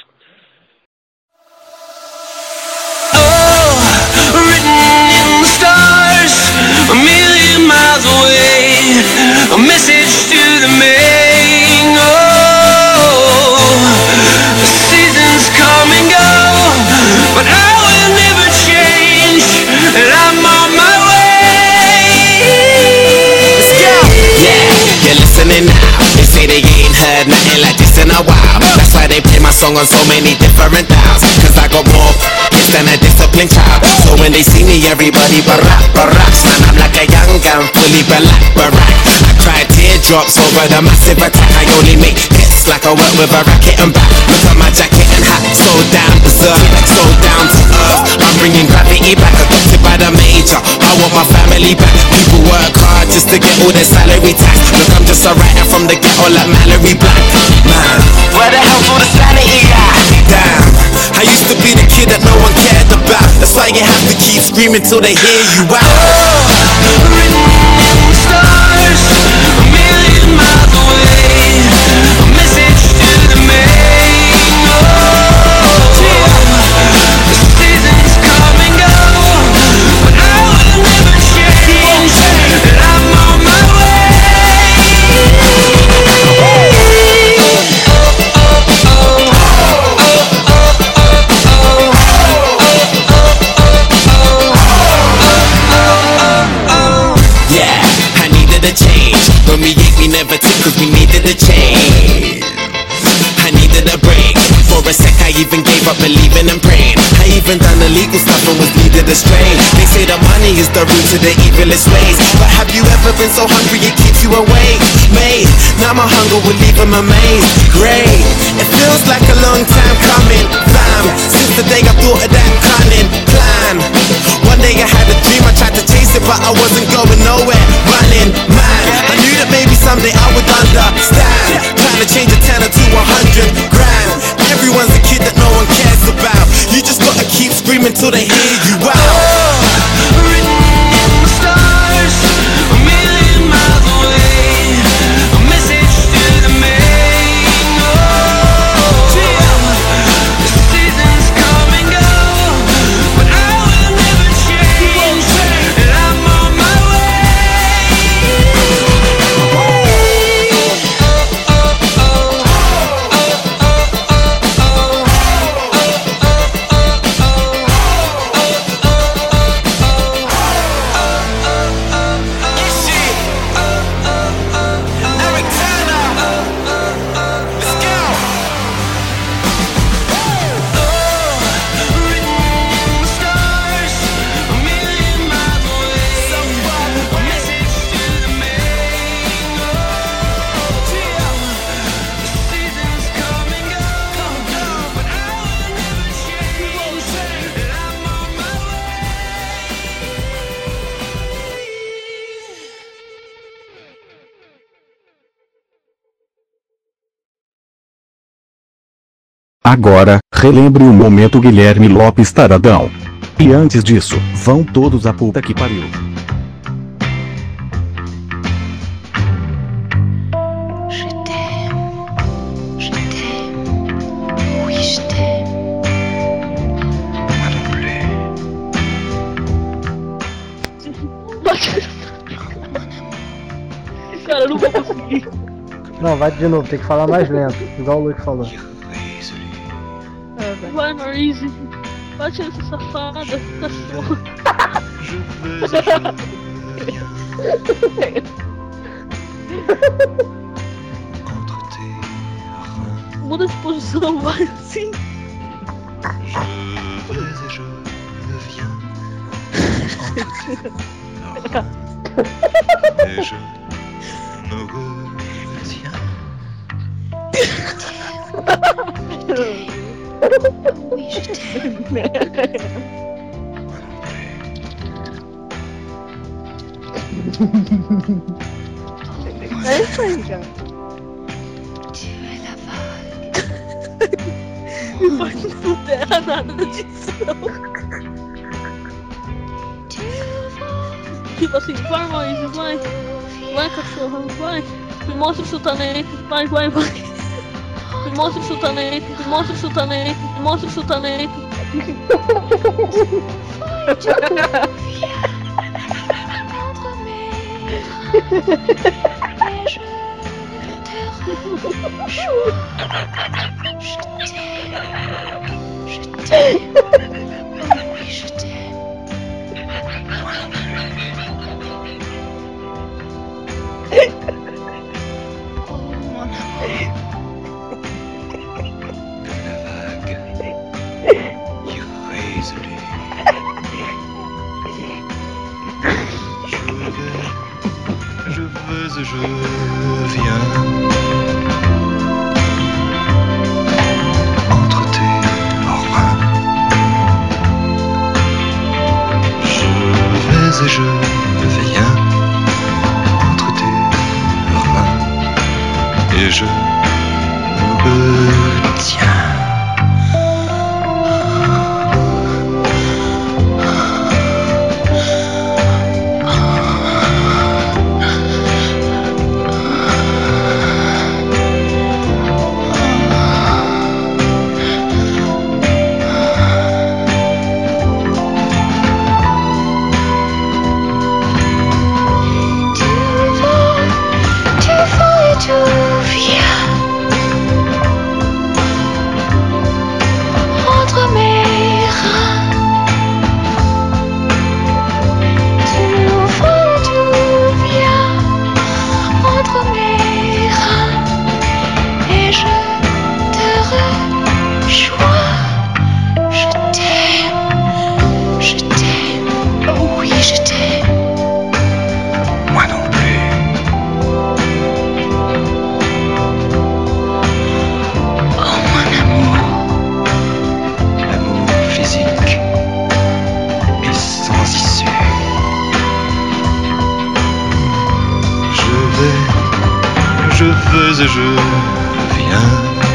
Written in the stars, a million miles away, a message to the main. Oh, the seasons come and go, but I will never change, and I'm on my way. Let's go. Yeah, you're listening now. They say they ain't heard nothing like this in a while. That's why they play my song on so many different dials. Cause I got more hits than a disciplined child. So when they see me, everybody barracks. Man, I'm like a young gun, fully black barack. I cry teardrops over the massive attack. I only make hits like I work with a racket and back. Look at my jacket and hat, so down to earth, so down to earth. I'm bringing gravity back, adopted by the major. I want my family back. People work hard just to get all their salary tax. Look, I'm just a writer from the ghetto like Mallory Black. Man, where the hell's all the sanity at? Damn, I used to be the kid that no one cared about. That's why you have to keep screaming till they hear you out. Written in the stars, a million miles away, a message to the main. Oh, the seasons come and go, but I will never change, and I'm on my way. When we ate, we never took cause we needed a change. I needed a break. For a sec I even gave up believing and praying. I even done illegal stuff and was needed a strain. They say the money is the root to the evilest ways, but have you ever been so hungry it keeps you awake? Mate, now my hunger will leave them amazed. Great, it feels like a long time coming, fam. Since the day I thought of that cunning plan. One day I had a dream, I tried to chase it but I wasn't going nowhere. Running, man, I knew that maybe someday I would understand. Trying to change a 10 to 100 grand. Everyone's a kid that no one cares about. You just gotta keep screaming till they hear you out. Written in the stars, a million miles away, a message to the main. Oh, the seasons come and go, but I will never change, and I'm on my way. Agora, relembre o momento Guilherme Lopes Taradão. E antes disso, vão todos a puta que pariu. Cara, eu não vou conseguir. Não, vai de novo, tem que falar mais lento, igual o Luke falou. Vai, Maurice. Bate nessa safada, cachorro. Muda de posição, vai assim. Oui, je t'aime. É isso aí, cara. Não terra nada disso, não. Tipo assim, vai, Moisés, vai. Vai, cachorro, vai. Me mostra o seu talento. Vai, vai, vai. Me mostra o seu talento. Me mostra o seu talento. Me mostra o seu talento. Je viens entre tes reins. Je vais et je viens entre tes reins et je me tiens. Je veux et je viens